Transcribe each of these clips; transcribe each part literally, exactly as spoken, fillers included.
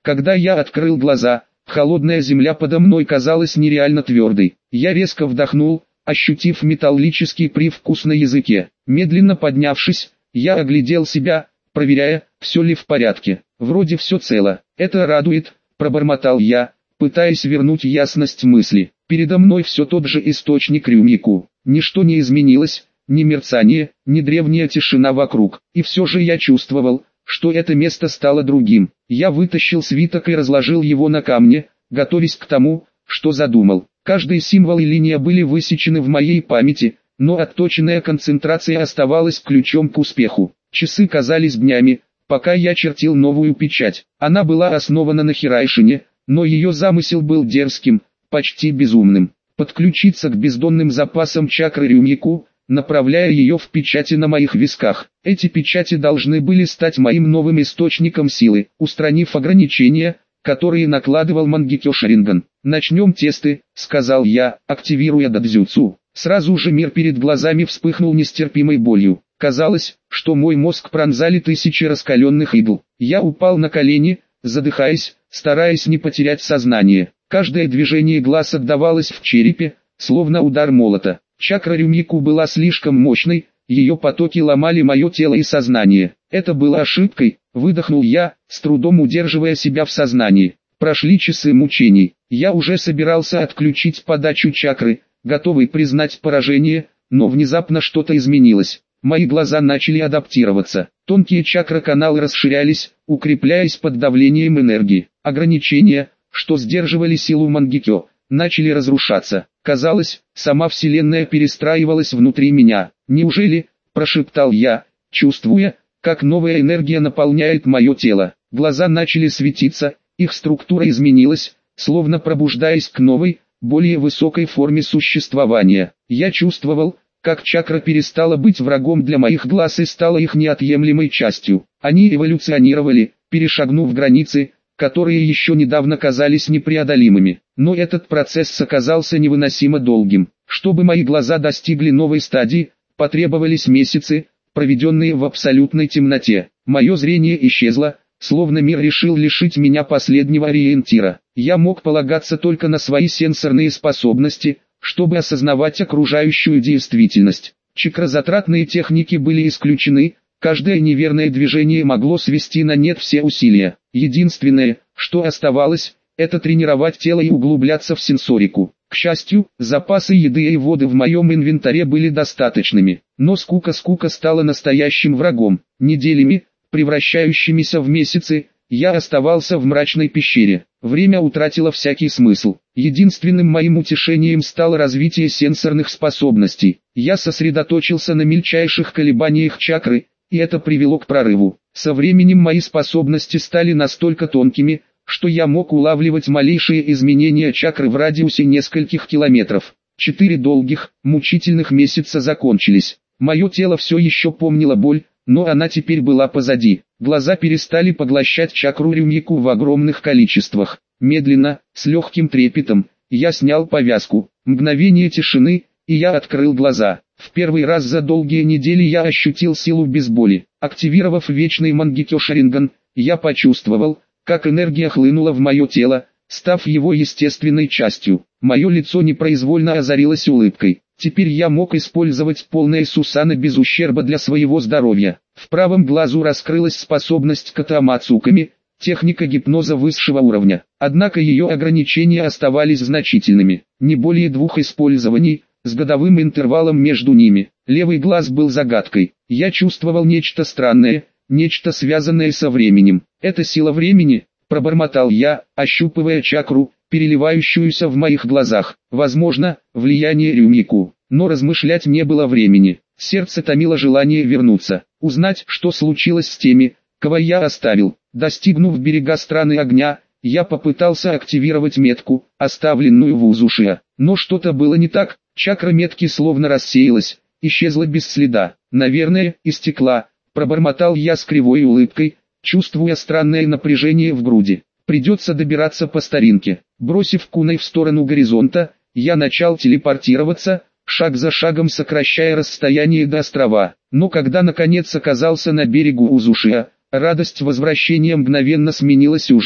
Когда я открыл глаза, холодная земля подо мной казалась нереально твердой. Я резко вдохнул, ощутив металлический привкус на языке. Медленно поднявшись, я оглядел себя, проверяя, все ли в порядке. Вроде все цело. Это радует, пробормотал я, пытаясь вернуть ясность мысли. Передо мной все тот же источник Рюмику. Ничто не изменилось, ни мерцание, ни древняя тишина вокруг. И все же я чувствовал, что это место стало другим. Я вытащил свиток и разложил его на камне, готовясь к тому, что задумал. Каждый символ и линия были высечены в моей памяти, но отточенная концентрация оставалась ключом к успеху. Часы казались днями, пока я чертил новую печать. Она была основана на Хирайшине, но ее замысел был дерзким, почти безумным. Подключиться к бездонным запасам чакры Рюмику, направляя ее в печати на моих висках. Эти печати должны были стать моим новым источником силы, устранив ограничения, которые накладывал Мангекё Шаринган. «Начнем тесты», — сказал я, активируя дадзюцу. Сразу же мир перед глазами вспыхнул нестерпимой болью. Казалось, что мой мозг пронзали тысячи раскаленных игл. Я упал на колени, задыхаясь, стараясь не потерять сознание. Каждое движение глаз отдавалось в черепе, словно удар молота. Чакра Рюмику была слишком мощной, ее потоки ломали мое тело и сознание. Это было ошибкой, выдохнул я, с трудом удерживая себя в сознании. Прошли часы мучений. Я уже собирался отключить подачу чакры, готовый признать поражение, но внезапно что-то изменилось. Мои глаза начали адаптироваться. Тонкие чакроканалы расширялись, укрепляясь под давлением энергии. Ограничения, что сдерживали силу Мангекё, начали разрушаться. Казалось, сама Вселенная перестраивалась внутри меня. «Неужели?» – прошептал я, чувствуя, как новая энергия наполняет мое тело. Глаза начали светиться, их структура изменилась, словно пробуждаясь к новой, более высокой форме существования. Я чувствовал, как чакра перестала быть врагом для моих глаз и стала их неотъемлемой частью. Они эволюционировали, перешагнув границы, которые еще недавно казались непреодолимыми. Но этот процесс оказался невыносимо долгим. Чтобы мои глаза достигли новой стадии, потребовались месяцы, проведенные в абсолютной темноте. Мое зрение исчезло, словно мир решил лишить меня последнего ориентира. Я мог полагаться только на свои сенсорные способности, чтобы осознавать окружающую действительность. Чакрозатратные техники были исключены, каждое неверное движение могло свести на нет все усилия. Единственное, что оставалось, это тренировать тело и углубляться в сенсорику. К счастью, запасы еды и воды в моем инвентаре были достаточными, но скука-скука стала настоящим врагом. Неделями, превращающимися в месяцы, я оставался в мрачной пещере. Время утратило всякий смысл. Единственным моим утешением стало развитие сенсорных способностей. Я сосредоточился на мельчайших колебаниях чакры, и это привело к прорыву. Со временем мои способности стали настолько тонкими, что я мог улавливать малейшие изменения чакры в радиусе нескольких километров. Четыре долгих, мучительных месяца закончились. Мое тело все еще помнило боль, но она теперь была позади. Глаза перестали поглощать чакру Рюмику в огромных количествах. Медленно, с легким трепетом, я снял повязку. Мгновение тишины, и я открыл глаза. В первый раз за долгие недели я ощутил силу без боли. Активировав вечный Мангекё Шаринган, я почувствовал, как энергия хлынула в мое тело, став его естественной частью. Мое лицо непроизвольно озарилось улыбкой. Теперь я мог использовать полное Сусана без ущерба для своего здоровья. В правом глазу раскрылась способность катамацуками, техника гипноза высшего уровня. Однако ее ограничения оставались значительными. Не более двух использований, с годовым интервалом между ними. Левый глаз был загадкой. Я чувствовал нечто странное, нечто связанное со временем. «Это сила времени», — пробормотал я, ощупывая чакру, переливающуюся в моих глазах. Возможно, влияние Рюмику. Но размышлять не было времени. Сердце томило желание вернуться, узнать, что случилось с теми, кого я оставил. Достигнув берега страны огня, я попытался активировать метку, оставленную в Узушиа. Но что-то было не так, чакра метки словно рассеялась, исчезла без следа. «Наверное, истекла», — пробормотал я с кривой улыбкой, чувствуя странное напряжение в груди. «Придется добираться по старинке». Бросив куной в сторону горизонта, я начал телепортироваться, шаг за шагом сокращая расстояние до острова. Но когда наконец оказался на берегу Узушиа, радость возвращения мгновенно сменилась ужасом.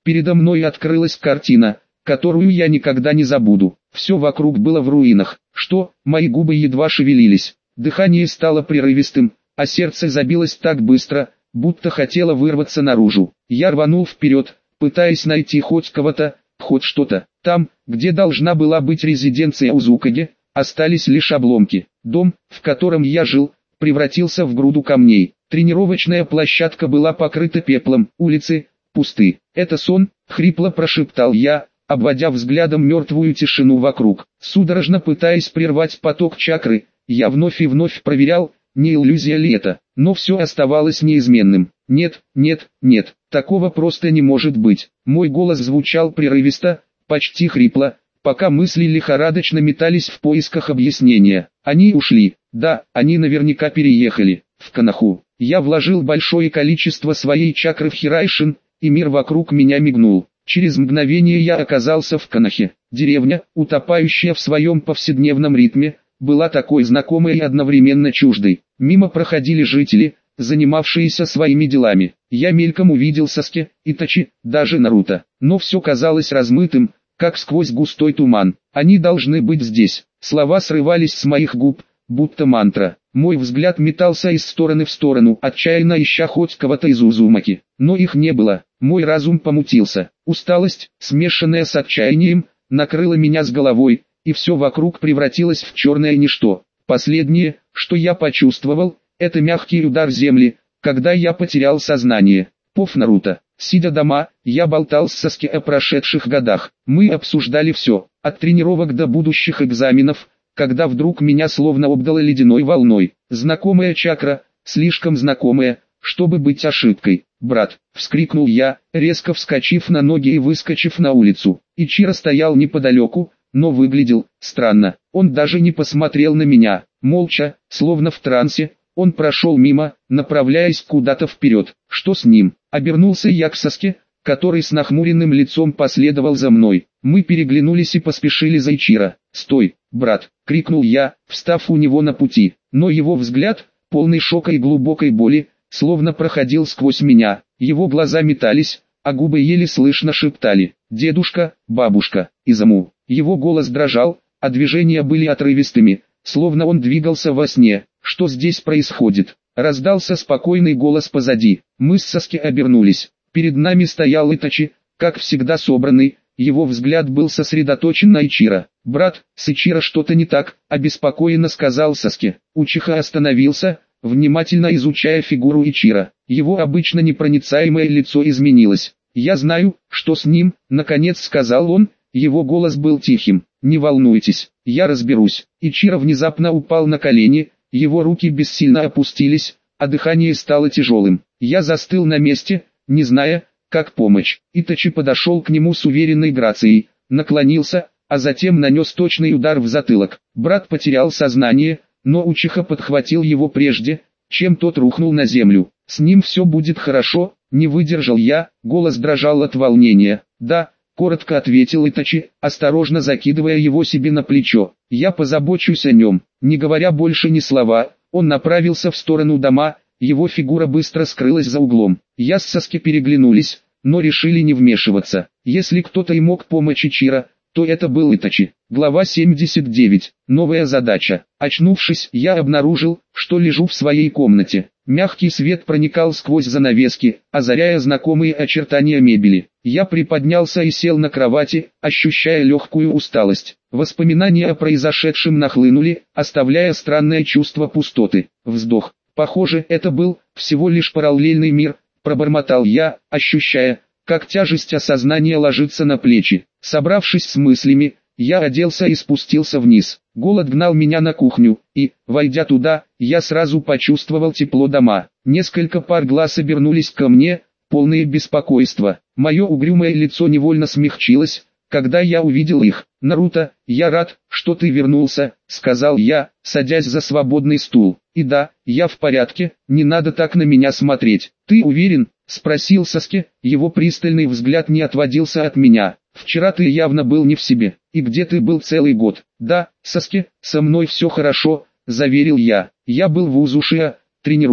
Передо мной открылась картина, которую я никогда не забуду. Все вокруг было в руинах. Что? Мои губы едва шевелились. Дыхание стало прерывистым, а сердце забилось так быстро, будто хотело вырваться наружу. Я рванул вперед, пытаясь найти хоть кого-то, хоть что-то. Там, где должна была быть резиденция Узукаги, остались лишь обломки. Дом, в котором я жил, превратился в груду камней. Тренировочная площадка была покрыта пеплом, улицы пусты. «Это сон», — хрипло прошептал я, обводя взглядом мертвую тишину вокруг. Судорожно пытаясь прервать поток чакры, я вновь и вновь проверял, не иллюзия ли это, но все оставалось неизменным. Нет, нет, нет, такого просто не может быть. Мой голос звучал прерывисто, почти хрипло, пока мысли лихорадочно метались в поисках объяснения. Они ушли, да, они наверняка переехали, в Коноху. Я вложил большое количество своей чакры в Хирайшин, и мир вокруг меня мигнул. Через мгновение я оказался в Конохе. Деревня, утопающая в своем повседневном ритме, была такой знакомой и одновременно чуждой. Мимо проходили жители, занимавшиеся своими делами. Я мельком увидел Саски, Итачи, даже Наруто. Но все казалось размытым, как сквозь густой туман. Они должны быть здесь. Слова срывались с моих губ, будто мантра. Мой взгляд метался из стороны в сторону, отчаянно ища хоть кого-то из Узумаки. Но их не было. Мой разум помутился. Усталость, смешанная с отчаянием, накрыла меня с головой, и все вокруг превратилось в черное ничто. Последнее, что я почувствовал, это мягкий удар земли, когда я потерял сознание. Пов Наруто. Сидя дома, я болтал с Саски о прошедших годах. Мы обсуждали все, от тренировок до будущих экзаменов, когда вдруг меня словно обдало ледяной волной. Знакомая чакра, слишком знакомая, чтобы быть ошибкой. «Брат!» — вскрикнул я, резко вскочив на ноги и выскочив на улицу. Ичиро стоял неподалеку, но выглядел странно. Он даже не посмотрел на меня. Молча, словно в трансе, он прошел мимо, направляясь куда-то вперед. Что с ним? Обернулся я к Саске, который с нахмуренным лицом последовал за мной. Мы переглянулись и поспешили за Ичиро. «Стой, брат!» — крикнул я, встав у него на пути. Но его взгляд, полный шока и глубокой боли, словно проходил сквозь меня. Его глаза метались, а губы еле слышно шептали: «Дедушка, бабушка, Изаму». Его голос дрожал, а движения были отрывистыми, словно он двигался во сне. «Что здесь происходит?» Раздался спокойный голос позади. Мы с Саски обернулись. Перед нами стоял Итачи, как всегда собранный, его взгляд был сосредоточен на Ичиро. «Брат, с Ичиро что-то не так», — обеспокоенно сказал Саски. Учиха остановился, внимательно изучая фигуру Ичиро. Его обычно непроницаемое лицо изменилось. «Я знаю, что с ним», — наконец сказал он, его голос был тихим. «Не волнуйтесь, я разберусь». Ичиро внезапно упал на колени, его руки бессильно опустились, а дыхание стало тяжелым. Я застыл на месте, не зная, как помочь. Итачи подошел к нему с уверенной грацией, наклонился, а затем нанес точный удар в затылок. Брат потерял сознание, но Учиха подхватил его прежде, чем тот рухнул на землю. «С ним все будет хорошо», — не выдержал я, голос дрожал от волнения. «Да», — коротко ответил Итачи, осторожно закидывая его себе на плечо. «Я позабочусь о нем». Не говоря больше ни слова, он направился в сторону дома, его фигура быстро скрылась за углом. Я с Саски переглянулись, но решили не вмешиваться. Если кто-то и мог помочь Ичиро, то это был Итачи. Глава семьдесят девять. Новая задача. Очнувшись, я обнаружил, что лежу в своей комнате. Мягкий свет проникал сквозь занавески, озаряя знакомые очертания мебели. Я приподнялся и сел на кровати, ощущая легкую усталость. Воспоминания о произошедшем нахлынули, оставляя странное чувство пустоты. Вздох. Похоже, это был всего лишь параллельный мир, пробормотал я, ощущая, как тяжесть осознания ложится на плечи. Собравшись с мыслями, я оделся и спустился вниз. Голод гнал меня на кухню, и, войдя туда, я сразу почувствовал тепло дома. Несколько пар глаз обернулись ко мне, полные беспокойства. Мое угрюмое лицо невольно смягчилось, когда я увидел их. «Наруто, я рад, что ты вернулся», — сказал я, садясь за свободный стул. «И да, я в порядке, не надо так на меня смотреть». «Ты уверен?» — спросил Саски, его пристальный взгляд не отводился от меня. «Вчера ты явно был не в себе. И где ты был целый год?» «Да, Саски, со мной все хорошо», — заверил я. «Я был в Узушиа, тренируясь.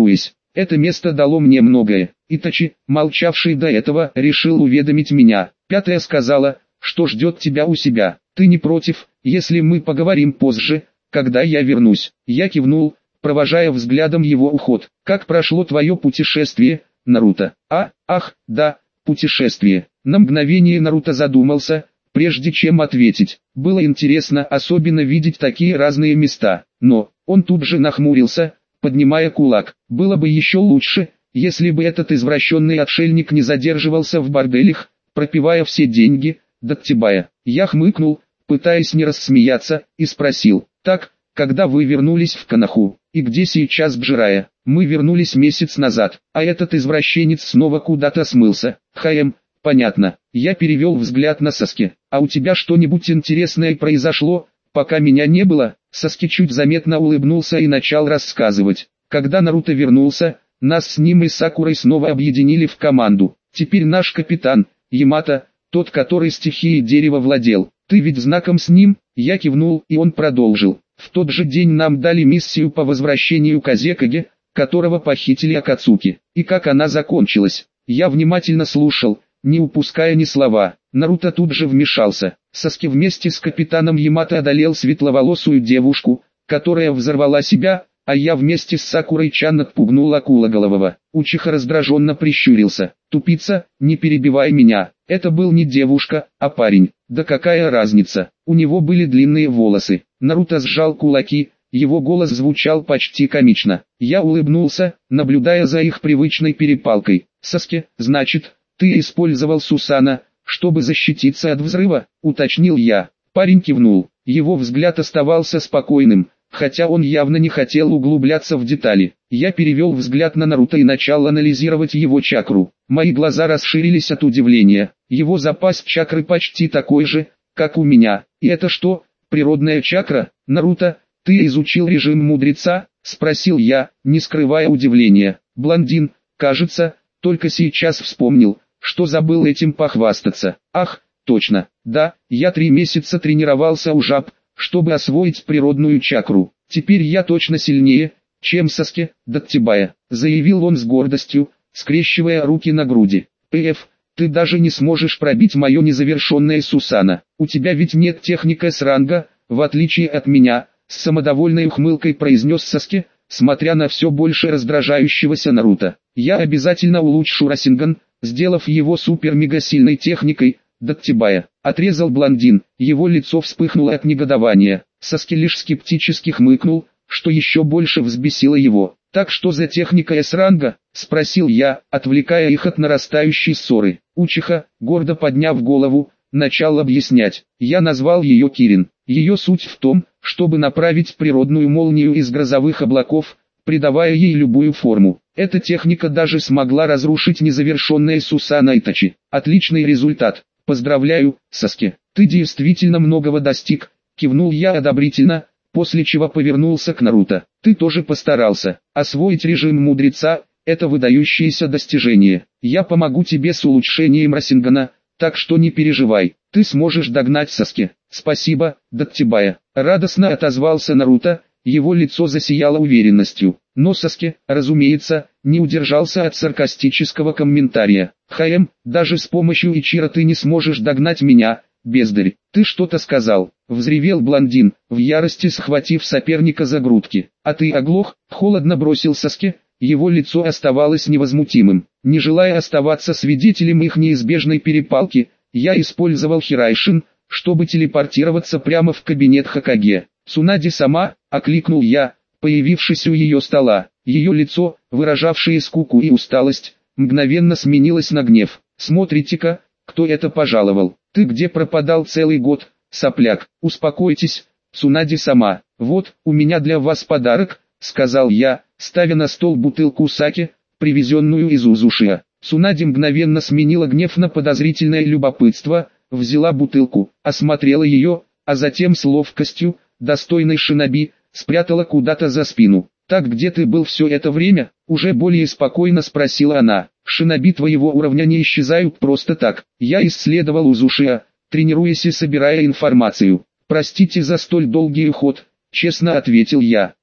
Это место дало мне многое. Итачи, молчавший до этого, решил уведомить меня. Пятая сказала, что ждет тебя у себя. Ты не против, если мы поговорим позже, когда я вернусь? Я кивнул, провожая взглядом его уход. Как прошло твое путешествие, Наруто? А, ах, да, путешествие. На мгновение Наруто задумался, прежде чем ответить. Было интересно особенно видеть такие разные места, но он тут же нахмурился, поднимая кулак. Было бы еще лучше, если бы этот извращенный отшельник не задерживался в борделях, пропивая все деньги, Даттибая. Я хмыкнул, пытаясь не рассмеяться, и спросил: так, когда вы вернулись в Коноху, и где сейчас Джирая? Мы вернулись месяц назад, а этот извращенец снова куда-то смылся. Хаем, понятно. Я перевел взгляд на Саски. А у тебя что-нибудь интересное произошло, пока меня не было? Саски чуть заметно улыбнулся и начал рассказывать. Когда Наруто вернулся, нас с ним и Сакурой снова объединили в команду. Теперь наш капитан, Ямато, тот, который стихией дерева владел. Ты ведь знаком с ним? Я кивнул, и он продолжил. В тот же день нам дали миссию по возвращению Казекаге, которого похитили Акацуки. И как она закончилась? Я внимательно слушал, не упуская ни слова. Наруто тут же вмешался. Саски вместе с капитаном Ямато одолел светловолосую девушку, которая взорвала себя, а я вместе с Сакурой-чан отпугнул Акулаголового. Учиха раздраженно прищурился. Тупица, не перебивай меня. Это был не девушка, а парень. Да какая разница? У него были длинные волосы. Наруто сжал кулаки, его голос звучал почти комично. Я улыбнулся, наблюдая за их привычной перепалкой. Саски, значит, ты использовал Сусана, чтобы защититься от взрыва? Уточнил я. Парень кивнул. Его взгляд оставался спокойным, хотя он явно не хотел углубляться в детали. Я перевел взгляд на Наруто и начал анализировать его чакру. Мои глаза расширились от удивления. Его запас чакры почти такой же, как у меня. И это что, природная чакра? Наруто, ты изучил режим мудреца? Спросил я, не скрывая удивления. Блондин, кажется, только сейчас вспомнил, что забыл этим похвастаться. Ах, точно, да, я три месяца тренировался у жаб, чтобы освоить природную чакру. Теперь я точно сильнее, чем Саски, Даттибая, заявил он с гордостью, скрещивая руки на груди. Пф, ты даже не сможешь пробить мое незавершенное Сусана. У тебя ведь нет техники С-ранга, в отличие от меня, с самодовольной ухмылкой произнес Саски, смотря на все больше раздражающегося Наруто. Я обязательно улучшу Расинган, сделав его супер-мега-сильной техникой, Даттибая. Отрезал блондин, его лицо вспыхнуло от негодования. Саски лишь скептически хмыкнул, что еще больше взбесило его. «Так что за техника С-ранга?» – спросил я, отвлекая их от нарастающей ссоры. Учиха, гордо подняв голову, начал объяснять. Я назвал ее Кирин. Ее суть в том, чтобы направить природную молнию из грозовых облаков, придавая ей любую форму. Эта техника даже смогла разрушить незавершенное Сусана Итачи. Отличный результат. Поздравляю, Саски. Ты действительно многого достиг, кивнул я одобрительно, после чего повернулся к Наруто. Ты тоже постарался. Освоить режим мудреца – это выдающееся достижение. Я помогу тебе с улучшением Расингана, так что не переживай. Ты сможешь догнать Саски. Спасибо, Даттибая. Радостно отозвался Наруто, его лицо засияло уверенностью. Но Саски, разумеется, не удержался от саркастического комментария. Хаем, даже с помощью Ичиро ты не сможешь догнать меня, бездарь. Ты что-то сказал, взревел блондин, в ярости схватив соперника за грудки. А ты оглох, холодно бросил Саски, его лицо оставалось невозмутимым. Не желая оставаться свидетелем их неизбежной перепалки, я использовал Хирайшин, чтобы телепортироваться прямо в кабинет Хокаге. Цунади сама, окликнул я, появившись у ее стола. Ее лицо, выражавшее скуку и усталость, мгновенно сменилось на гнев. Смотрите-ка, кто это пожаловал. Ты где пропадал целый год, сопляк? Успокойтесь, Цунади сама. Вот, у меня для вас подарок, сказал я, ставя на стол бутылку саке, привезенную из Узушия. Цунади мгновенно сменила гнев на подозрительное любопытство, взяла бутылку, осмотрела ее, а затем с ловкостью, достойной шиноби, спрятала куда-то за спину. «Так где ты был все это время?» — уже более спокойно спросила она. «Шиноби твоего уровня не исчезают просто так. Я исследовал Узушия, тренируясь и собирая информацию. Простите за столь долгий уход», — честно ответил я.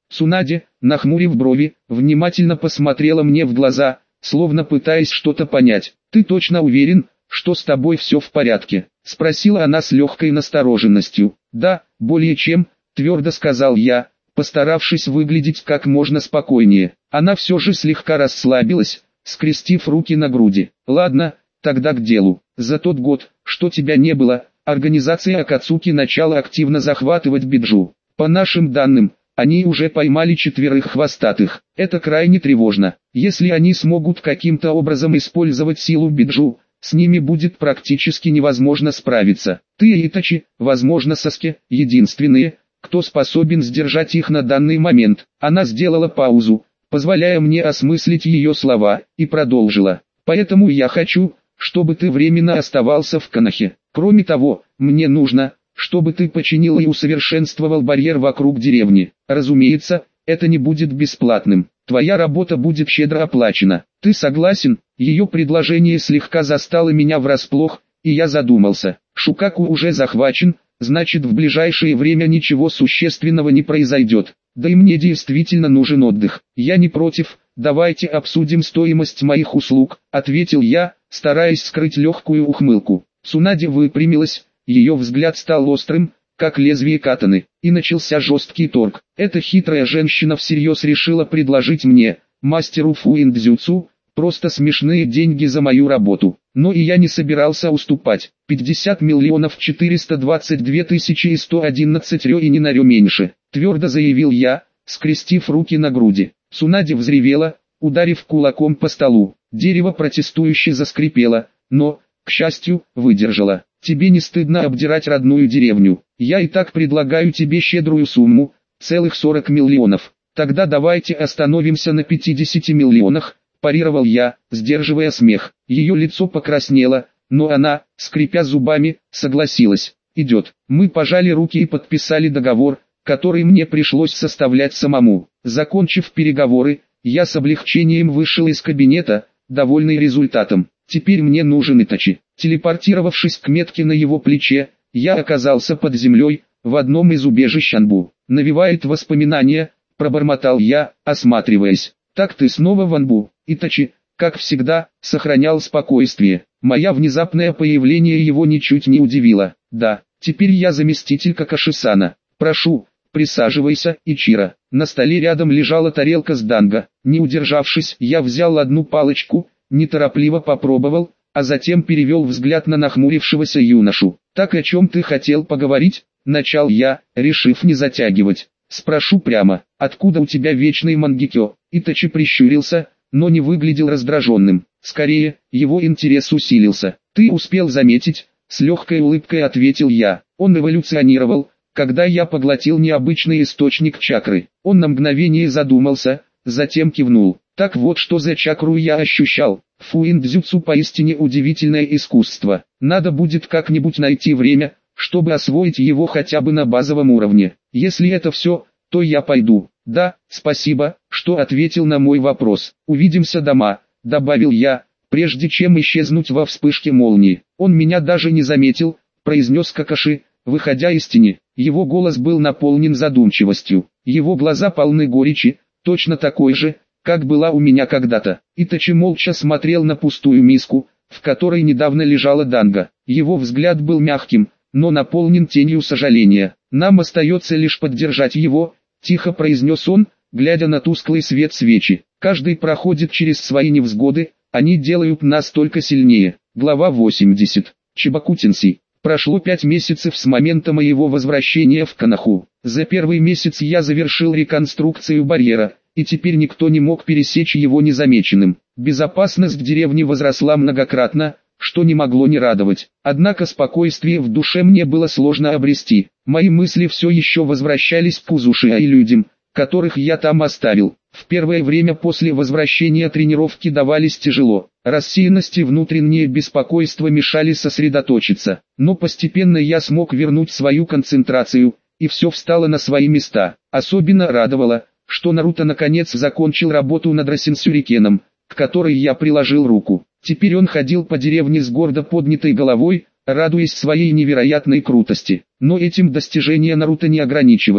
Цунаде, нахмурив брови, внимательно посмотрела мне в глаза, словно пытаясь что-то понять. «Ты точно уверен, что с тобой все в порядке?» — спросила она с легкой настороженностью. «Да, более чем», — твердо сказал я, постаравшись выглядеть как можно спокойнее. Она все же слегка расслабилась, скрестив руки на груди. «Ладно, тогда к делу. За тот год, что тебя не было, организация Акацуки начала активно захватывать Биджу. По нашим данным, они уже поймали четверых хвостатых. Это крайне тревожно. Если они смогут каким-то образом использовать силу Биджу, с ними будет практически невозможно справиться. Ты и Итачи, возможно Саске, единственные, кто способен сдержать их на данный момент». Она сделала паузу, позволяя мне осмыслить ее слова, и продолжила. «Поэтому я хочу, чтобы ты временно оставался в Конохе. Кроме того, мне нужно, чтобы ты починил и усовершенствовал барьер вокруг деревни. Разумеется, это не будет бесплатным. Твоя работа будет щедро оплачена. Ты согласен?» Ее предложение слегка застало меня врасплох, и я задумался. Шукаку уже захвачен, значит в ближайшее время ничего существенного не произойдет. Да и мне действительно нужен отдых. «Я не против, давайте обсудим стоимость моих услуг», — ответил я, стараясь скрыть легкую ухмылку. Цунаде выпрямилась, ее взгляд стал острым, как лезвие катаны, и начался жесткий торг. Эта хитрая женщина всерьез решила предложить мне, мастеру фуиндзюцу, просто смешные деньги за мою работу. Но и я не собирался уступать. пятьдесят миллионов четыреста двадцать две тысячи сто одиннадцать рё и ни на рё меньше, твердо заявил я, скрестив руки на груди. Цунаде взревела, ударив кулаком по столу. Дерево протестующе заскрипело, но, к счастью, выдержало. «Тебе не стыдно обдирать родную деревню? Я и так предлагаю тебе щедрую сумму, целых сорок миллионов. Тогда давайте остановимся на пятидесяти миллионах», – парировал я, сдерживая смех. Ее лицо покраснело, но она, скрипя зубами, согласилась. «Идет». Мы пожали руки и подписали договор, который мне пришлось составлять самому. Закончив переговоры, я с облегчением вышел из кабинета, довольный результатом. Теперь мне нужен Итачи. Телепортировавшись к метке на его плече, я оказался под землей, в одном из убежищ Анбу. «Навевает воспоминания», – пробормотал я, осматриваясь. «Так ты снова в Анбу?» Итачи, как всегда, сохранял спокойствие. Мое внезапное появление его ничуть не удивило. «Да, теперь я заместитель Какаши-сана. Прошу, присаживайся, Ичиро». На столе рядом лежала тарелка с данго. Не удержавшись, я взял одну палочку, неторопливо попробовал, а затем перевел взгляд на нахмурившегося юношу. «Так о чем ты хотел поговорить?» – начал я, решив не затягивать. «Спрошу прямо, откуда у тебя вечный мангекё?» Итачи прищурился, но не выглядел раздраженным. Скорее, его интерес усилился. «Ты успел заметить?» – с легкой улыбкой ответил я. «Он эволюционировал, когда я поглотил необычный источник чакры». Он на мгновение задумался, затем кивнул. «Так вот что за чакру я ощущал. Фуиндзюцу поистине удивительное искусство. Надо будет как-нибудь найти время, чтобы освоить его хотя бы на базовом уровне. Если это все, то я пойду». «Да, спасибо, что ответил на мой вопрос. Увидимся дома», — добавил я, прежде чем исчезнуть во вспышке молнии. «Он меня даже не заметил», — произнес Какаши, выходя из тени. Его голос был наполнен задумчивостью. Его глаза полны горечи, точно такой же, как была у меня когда-то. Итачи молча смотрел на пустую миску, в которой недавно лежала данго. Его взгляд был мягким, но наполнен тенью сожаления. «Нам остается лишь поддержать его», — тихо произнес он, глядя на тусклый свет свечи. «Каждый проходит через свои невзгоды, они делают нас только сильнее». Глава восемьдесят. Чибакутинси. Прошло пять месяцев с момента моего возвращения в Коноху. За первый месяц я завершил реконструкцию барьера, и теперь никто не мог пересечь его незамеченным. Безопасность деревни возросла многократно, что не могло не радовать. Однако спокойствие в душе мне было сложно обрести. Мои мысли все еще возвращались к Узуши и людям, которых я там оставил. В первое время после возвращения тренировки давались тяжело. Рассеянность и внутреннее беспокойство мешали сосредоточиться. Но постепенно я смог вернуть свою концентрацию, и все встало на свои места. Особенно радовало, что Наруто наконец закончил работу над Росинсюрикеном, к которой я приложил руку. Теперь он ходил по деревне с гордо поднятой головой, радуясь своей невероятной крутости. Но этим достижения Наруто не ограничивались.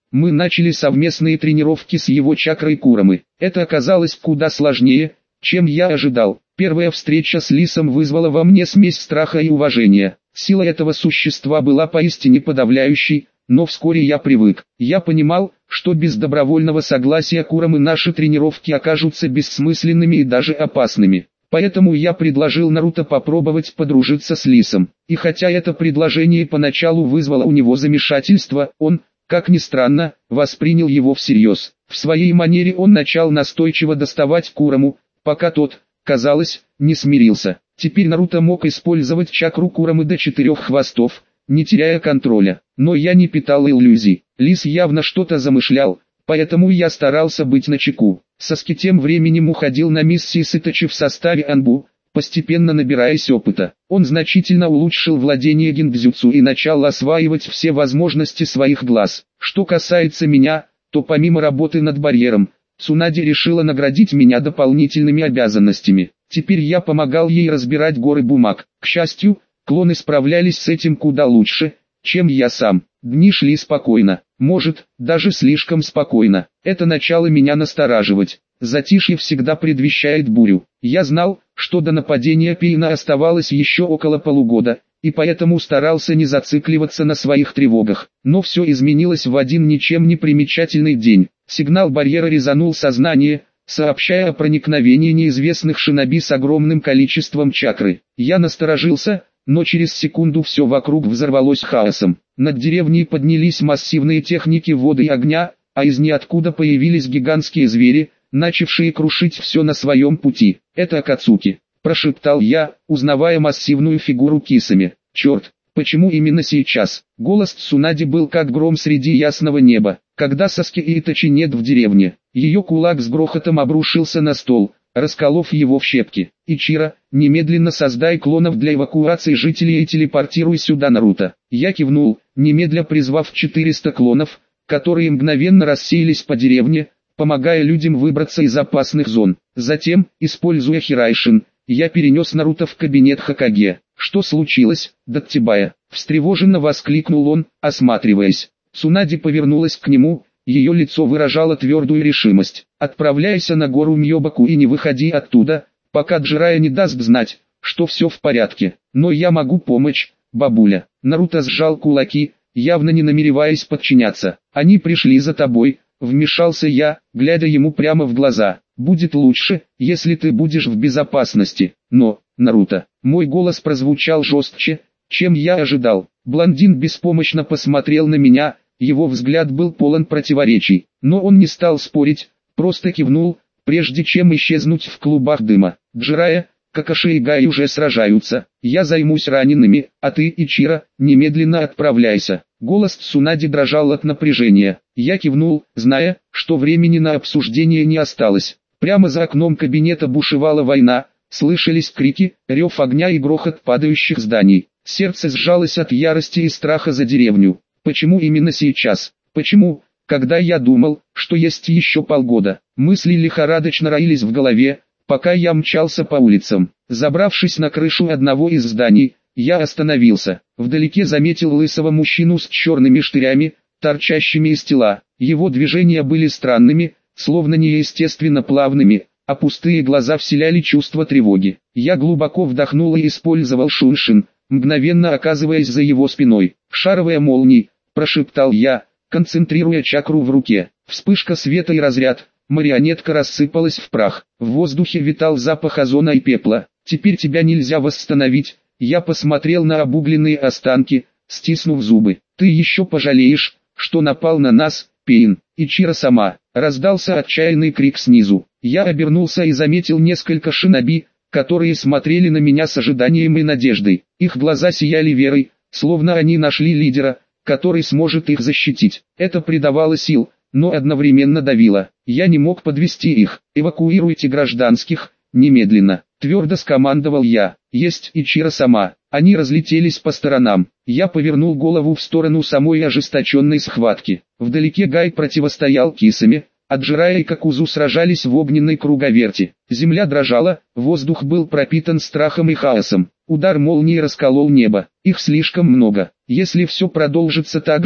Мы начали совместные тренировки с его чакрой Курамы. Это оказалось куда сложнее, чем я ожидал. Первая встреча с Лисом вызвала во мне смесь страха и уважения. Сила этого существа была поистине подавляющей, но вскоре я привык. Я понимал, что без добровольного согласия Курамы наши тренировки окажутся бессмысленными и даже опасными. Поэтому я предложил Наруто попробовать подружиться с Лисом. И хотя это предложение поначалу вызвало у него замешательство, он, как ни странно, воспринял его всерьез. В своей манере он начал настойчиво доставать Кураму, пока тот, казалось, не смирился. Теперь Наруто мог использовать чакру Курамы до четырех хвостов, не теряя контроля. Но я не питал иллюзий. Лис явно что-то замышлял, поэтому я старался быть начеку. Саски тем временем уходил на миссии с Итачи в составе Анбу, постепенно набираясь опыта. Он значительно улучшил владение гиндзюцу и начал осваивать все возможности своих глаз. Что касается меня, то помимо работы над барьером, Цунаде решила наградить меня дополнительными обязанностями. Теперь я помогал ей разбирать горы бумаг. К счастью, клоны справлялись с этим куда лучше, чем я сам. Дни шли спокойно, может, даже слишком спокойно. Это начало меня настораживать. Затишье всегда предвещает бурю. Я знал, что до нападения Пейна оставалось еще около полугода, и поэтому старался не зацикливаться на своих тревогах. Но все изменилось в один ничем не примечательный день. Сигнал барьера резанул сознание, сообщая о проникновении неизвестных шиноби с огромным количеством чакры. Я насторожился, но через секунду все вокруг взорвалось хаосом. Над деревней поднялись массивные техники воды и огня, а из ниоткуда появились гигантские звери, начавшие крушить все на своем пути. «Это Акацуки», – прошептал я, узнавая массивную фигуру Кисами. «Черт, почему именно сейчас?» Голос Цунаде был как гром среди ясного неба. Когда Саски и Итачи нет в деревне, ее кулак с грохотом обрушился на стол, расколов его в щепки. «Ичиро, немедленно создай клонов для эвакуации жителей и телепортируй сюда Наруто». Я кивнул, немедля призвав четыреста клонов, которые мгновенно рассеялись по деревне, помогая людям выбраться из опасных зон. Затем, используя Хирайшин, я перенес Наруто в кабинет Хокаге. «Что случилось, Даттибая?» – встревоженно воскликнул он, осматриваясь. Цунаде повернулась к нему, ее лицо выражало твердую решимость. «Отправляйся на гору Мьёбаку и не выходи оттуда, пока Джирая не даст знать, что все в порядке. Но я могу помочь, бабуля». Наруто сжал кулаки, явно не намереваясь подчиняться. «Они пришли за тобой», — вмешался я, глядя ему прямо в глаза. «Будет лучше, если ты будешь в безопасности. Но, Наруто...» Мой голос прозвучал жестче, чем я ожидал. Блондин беспомощно посмотрел на меня, его взгляд был полон противоречий. Но он не стал спорить, просто кивнул, прежде чем исчезнуть в клубах дыма. «Джирая, Какаши и Гай уже сражаются, я займусь ранеными, а ты, Ичиро, немедленно отправляйся». Голос Цунаде дрожал от напряжения. Я кивнул, зная, что времени на обсуждение не осталось. Прямо за окном кабинета бушевала война, слышались крики, рев огня и грохот падающих зданий. Сердце сжалось от ярости и страха за деревню. Почему именно сейчас? Почему, когда я думал, что есть еще полгода? Мысли лихорадочно роились в голове, пока я мчался по улицам. Забравшись на крышу одного из зданий, я остановился. Вдалеке заметил лысого мужчину с черными штырями, торчащими из тела. Его движения были странными, словно неестественно плавными, а пустые глаза вселяли чувство тревоги. Я глубоко вдохнул и использовал шуншин, мгновенно оказываясь за его спиной. «Шаровая молния», – прошептал я, концентрируя чакру в руке. Вспышка света и разряд. Марионетка рассыпалась в прах. В воздухе витал запах озона и пепла. «Теперь тебя нельзя восстановить». Я посмотрел на обугленные останки, стиснув зубы. «Ты еще пожалеешь, что напал на нас, Пейн». «Ичиро сама», — раздался отчаянный крик снизу. Я обернулся и заметил несколько шиноби, которые смотрели на меня с ожиданием и надеждой. Их глаза сияли верой, словно они нашли лидера, который сможет их защитить. Это придавало сил, но одновременно давило. Я не мог подвести их. «Эвакуируйте гражданских, немедленно», — твердо скомандовал я. «Есть, Ичиро сама». Они разлетелись по сторонам. Я повернул голову в сторону самой ожесточенной схватки. Вдалеке Гай противостоял Кисаме, а Джирая и Какузу сражались в огненной круговерти. Земля дрожала, воздух был пропитан страхом и хаосом. Удар молнии расколол небо. Их слишком много. Если все продолжится так же,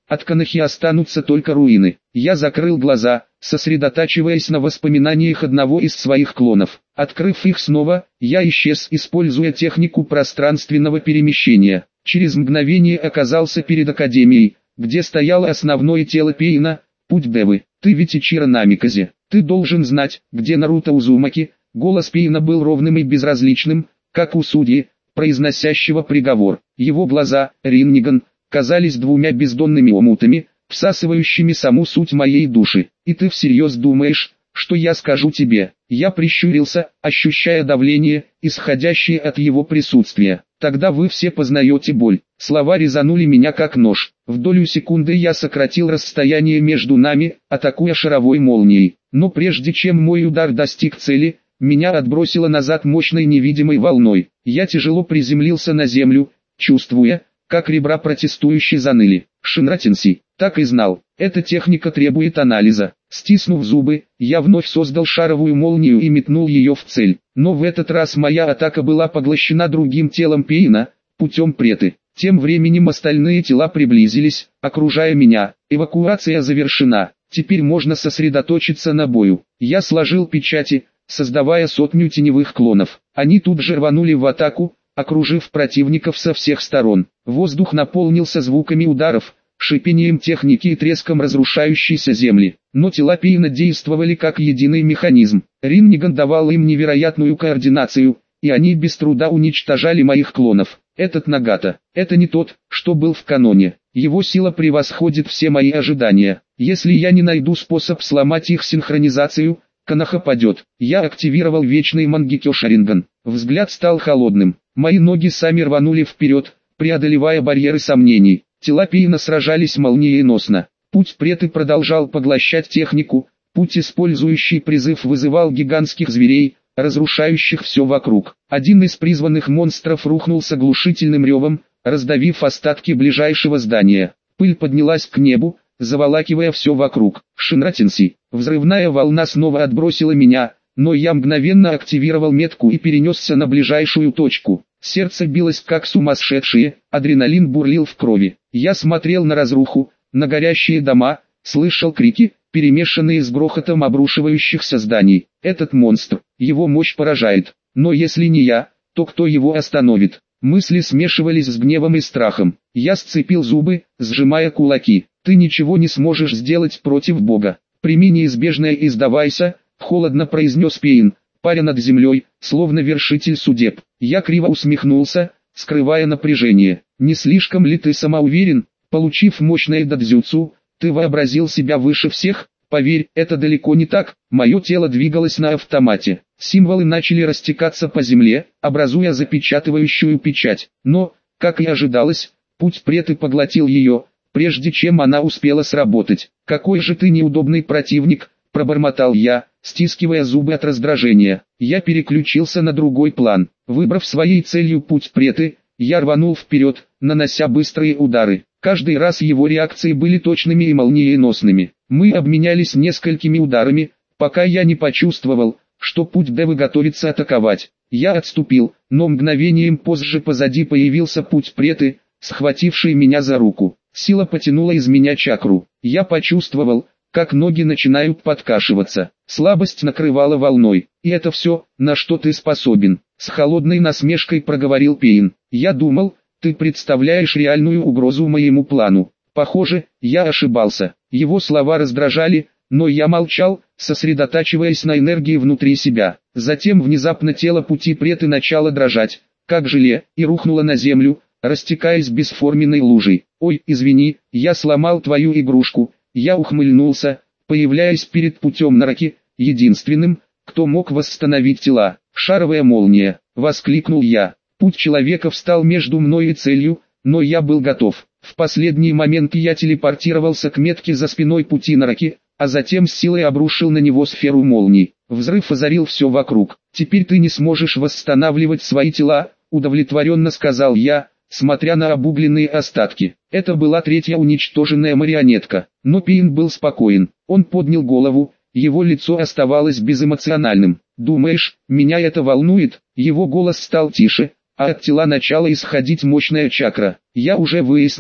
От Канахи останутся только руины. Я закрыл глаза, сосредотачиваясь на воспоминаниях одного из своих клонов. Открыв их снова, я исчез, используя технику пространственного перемещения. Через мгновение оказался перед Академией, где стояло основное тело Пейна, путь Девы. «Ты ведь Ичиро Намиказе. Ты должен знать, где Наруто Узумаки». Голос Пейна был ровным и безразличным, как у судьи, произносящего приговор. Его глаза, Ринниган, казались двумя бездонными омутами, всасывающими саму суть моей души. «И ты всерьез думаешь, что я скажу тебе?» Я прищурился, ощущая давление, исходящее от его присутствия. «Тогда вы все познаете боль». Слова резанули меня как нож. В долю секунды я сократил расстояние между нами, атакуя шаровой молнией. Но прежде чем мой удар достиг цели, меня отбросило назад мощной невидимой волной. Я тяжело приземлился на землю, чувствуя, как ребра протестующе заныли. Шинратинси, так и знал, эта техника требует анализа. Стиснув зубы, я вновь создал шаровую молнию и метнул ее в цель. Но в этот раз моя атака была поглощена другим телом Пейна, путем преты. Тем временем остальные тела приблизились, окружая меня. Эвакуация завершена. Теперь можно сосредоточиться на бою. Я сложил печати, создавая сотню теневых клонов. Они тут же рванули в атаку, окружив противников со всех сторон. Воздух наполнился звуками ударов, шипением техники и треском разрушающейся земли. Но тела Пейна действовали как единый механизм. Ринниган давал им невероятную координацию, и они без труда уничтожали моих клонов. Этот Нагата, это не тот, что был в каноне. Его сила превосходит все мои ожидания. Если я не найду способ сломать их синхронизацию, Канаха падет. Я активировал вечный Мангекё Шаринган. Взгляд стал холодным. Мои ноги сами рванули вперед, преодолевая барьеры сомнений. Тела Пейна сражались молниеносно. Путь преты продолжал поглощать технику. Путь, использующий призыв, вызывал гигантских зверей, разрушающих все вокруг. Один из призванных монстров рухнул с оглушительным ревом, раздавив остатки ближайшего здания. Пыль поднялась к небу, заволакивая все вокруг. Шинратинси. Взрывная волна снова отбросила меня, но я мгновенно активировал метку и перенесся на ближайшую точку. Сердце билось как сумасшедшее, адреналин бурлил в крови. Я смотрел на разруху, на горящие дома, слышал крики, перемешанные с грохотом обрушивающихся зданий. Этот монстр, его мощь поражает. Но если не я, то кто его остановит? Мысли смешивались с гневом и страхом. Я сцепил зубы, сжимая кулаки. Ты ничего не сможешь сделать против Бога. Прими неизбежное и сдавайся, холодно произнес Пейн, паря над землей, словно вершитель судеб. Я криво усмехнулся, скрывая напряжение. Не слишком ли ты самоуверен? Получив мощное дадзюцу, ты вообразил себя выше всех? Поверь, это далеко не так. Мое тело двигалось на автомате. Символы начали растекаться по земле, образуя запечатывающую печать. Но, как и ожидалось, путь преты поглотил ее, прежде чем она успела сработать. «Какой же ты неудобный противник», — пробормотал я, стискивая зубы от раздражения. Я переключился на другой план. Выбрав своей целью путь преты, я рванул вперед, нанося быстрые удары. Каждый раз его реакции были точными и молниеносными. Мы обменялись несколькими ударами, пока я не почувствовал, что путь Девы готовится атаковать. Я отступил, но мгновением позже позади появился путь преты, схвативший меня за руку. Сила потянула из меня чакру. Я почувствовал, как ноги начинают подкашиваться. Слабость накрывала волной. «И это все, на что ты способен?» С холодной насмешкой проговорил Пейн. «Я думал, ты представляешь реальную угрозу моему плану». Похоже, я ошибался. Его слова раздражали, но я молчал, сосредотачиваясь на энергии внутри себя. Затем внезапно тело пути преты начало дрожать, как желе, и рухнуло на землю, растекаясь бесформенной лужей. «Ой, извини, я сломал твою игрушку». Я ухмыльнулся, появляясь перед путем Нараки, единственным, кто мог восстановить тела. «Шаровая молния!» — воскликнул я. Путь человека встал между мной и целью, но я был готов. В последний момент я телепортировался к метке за спиной пути Нараки, а затем с силой обрушил на него сферу молний. Взрыв озарил все вокруг. «Теперь ты не сможешь восстанавливать свои тела», — удовлетворенно сказал я, смотря на обугленные остатки. Это была третья уничтоженная марионетка. Но Пейн был спокоен. Он поднял голову, его лицо оставалось безэмоциональным. «Думаешь, меня это волнует?» Его голос стал тише, а от тела начала исходить мощная чакра. «Я уже выяснил,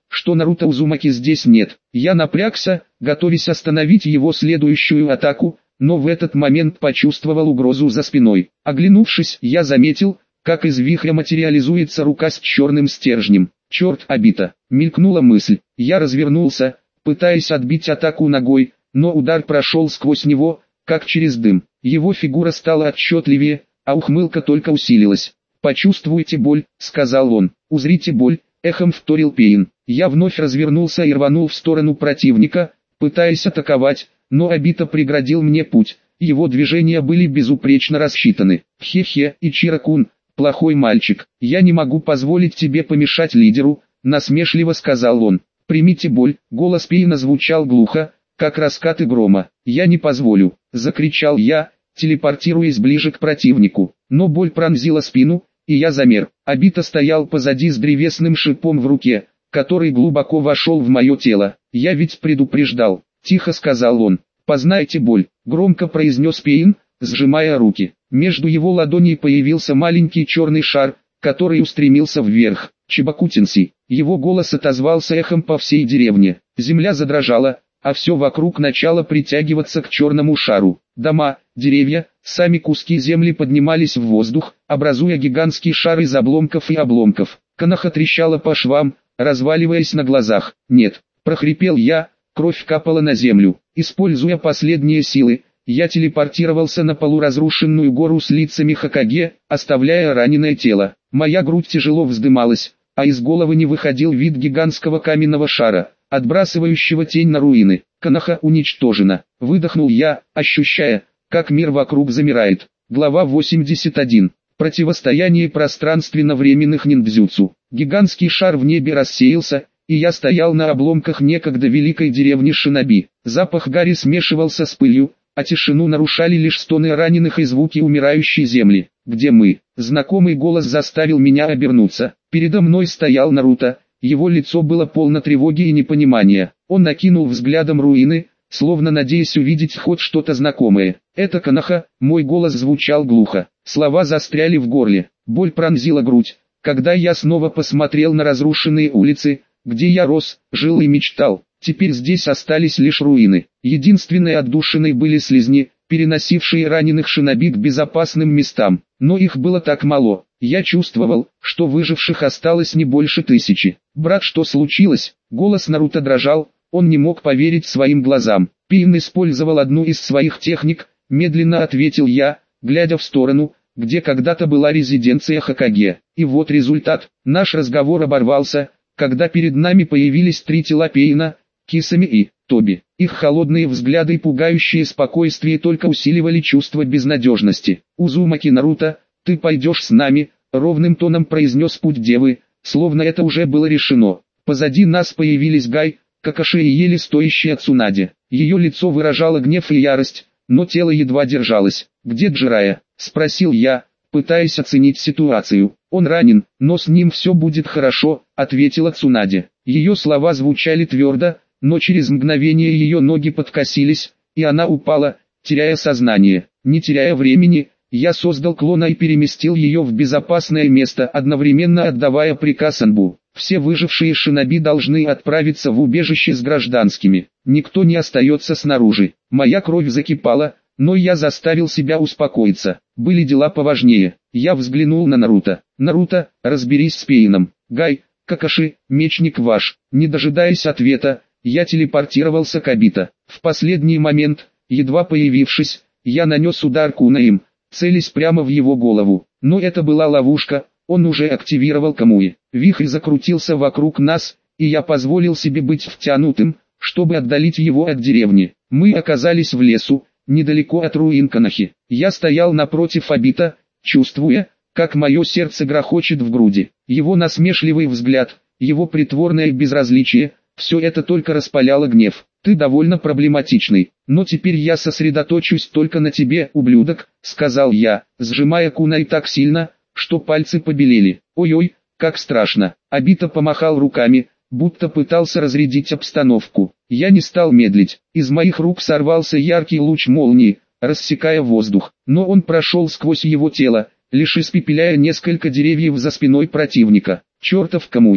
что Наруто Узумаки здесь нет. Я напрягся, готовясь остановить его следующую атаку, но в этот момент почувствовал угрозу за спиной. Оглянувшись, я заметил, как из вихря материализуется рука с черным стержнем. Черт, Обито! Мелькнула мысль. Я развернулся, пытаясь отбить атаку ногой, но удар прошел сквозь него, как через дым. Его фигура стала отчетливее, а ухмылка только усилилась. «Почувствуйте боль», — сказал он. «Узрите боль», — эхом вторил Пейн. Я вновь развернулся и рванул в сторону противника, пытаясь атаковать, но Обито преградил мне путь. Его движения были безупречно рассчитаны. «Хе-хе, Ичиро-кун, плохой мальчик, я не могу позволить тебе помешать лидеру», — насмешливо сказал он. «Примите боль», — голос Пейна звучал глухо, как раскаты грома. «Я не позволю», — закричал я, телепортируясь ближе к противнику. Но боль пронзила спину, и я замер. Обито стоял позади с древесным шипом в руке, который глубоко вошел в мое тело. «Я ведь предупреждал», — тихо сказал он. «Познайте боль», — громко произнес Пейн, сжимая руки. Между его ладоней появился маленький черный шар, который устремился вверх. «Чебакутинси». Его голос отозвался эхом по всей деревне. Земля задрожала, а все вокруг начало притягиваться к черному шару. Дома, деревья, сами куски земли поднимались в воздух, образуя гигантский шар из обломков и обломков. Коноха трещала по швам, разваливаясь на глазах. «Нет», — прохрипел я, кровь капала на землю. Используя последние силы, я телепортировался на полуразрушенную гору с лицами Хокаге, оставляя раненое тело. Моя грудь тяжело вздымалась, а из головы не выходил вид гигантского каменного шара, отбрасывающего тень на руины. «Коноха уничтожена», — выдохнул я, ощущая, как мир вокруг замирает. Глава восемьдесят один. Противостояние пространственно-временных ниндзюцу. Гигантский шар в небе рассеялся, и я стоял на обломках некогда великой деревни Шиноби. Запах гари смешивался с пылью, а тишину нарушали лишь стоны раненых и звуки умирающей земли. «Где мы?» Знакомый голос заставил меня обернуться. Передо мной стоял Наруто. Его лицо было полно тревоги и непонимания. Он накинул взглядом руины, словно надеясь увидеть хоть что-то знакомое. «Это Коноха», мой голос звучал глухо. Слова застряли в горле. Боль пронзила грудь, когда я снова посмотрел на разрушенные улицы, где я рос, жил и мечтал. Теперь здесь остались лишь руины. Единственной отдушиной были слизни, переносившие раненых шиноби к безопасным местам. Но их было так мало. Я чувствовал, что выживших осталось не больше тысячи. «Брат, что случилось?» Голос Наруто дрожал, он не мог поверить своим глазам. Пейн использовал одну из своих техник, медленно ответил я, глядя в сторону, где когда-то была резиденция Хокаге. И вот результат. Наш разговор оборвался, когда перед нами появились три тела Пейна, Кисами и Тоби. Их холодные взгляды и пугающее спокойствие только усиливали чувство безнадежности. «Узумаки, Наруто, ты пойдешь с нами», — ровным тоном произнес путь девы, словно это уже было решено. Позади нас появились Гай, Какаши и еле стоящая Цунаде. Ее лицо выражало гнев и ярость, но тело едва держалось. «Где Джирая?» — спросил я, пытаясь оценить ситуацию. «Он ранен, но с ним все будет хорошо», — ответила Цунаде. Ее слова звучали твердо, но через мгновение ее ноги подкосились, и она упала, теряя сознание. Не теряя времени, я создал клона и переместил ее в безопасное место, одновременно отдавая приказ Анбу. Все выжившие шиноби должны отправиться в убежище с гражданскими. Никто не остается снаружи. Моя кровь закипала, но я заставил себя успокоиться. Были дела поважнее. Я взглянул на Наруто. «Наруто, разберись с Пейном. Гай, Какаши, мечник ваш». Не дожидаясь ответа, я телепортировался к Обито. В последний момент, едва появившись, я нанес удар кунаем, целясь прямо в его голову. Но это была ловушка, он уже активировал Камуи. Вихрь закрутился вокруг нас, и я позволил себе быть втянутым, чтобы отдалить его от деревни. Мы оказались в лесу, недалеко от руин Конохи. Я стоял напротив Обито, чувствуя, как мое сердце грохочет в груди. Его насмешливый взгляд, его притворное безразличие, все это только распаляло гнев. «Ты довольно проблематичный, но теперь я сосредоточусь только на тебе, ублюдок», — сказал я, сжимая кунай так сильно, что пальцы побелели. «Ой-ой, как страшно». Обито помахал руками, будто пытался разрядить обстановку. Я не стал медлить. Из моих рук сорвался яркий луч молнии, рассекая воздух, но он прошел сквозь его тело, лишь испепеляя несколько деревьев за спиной противника. «Чертов Камуи!»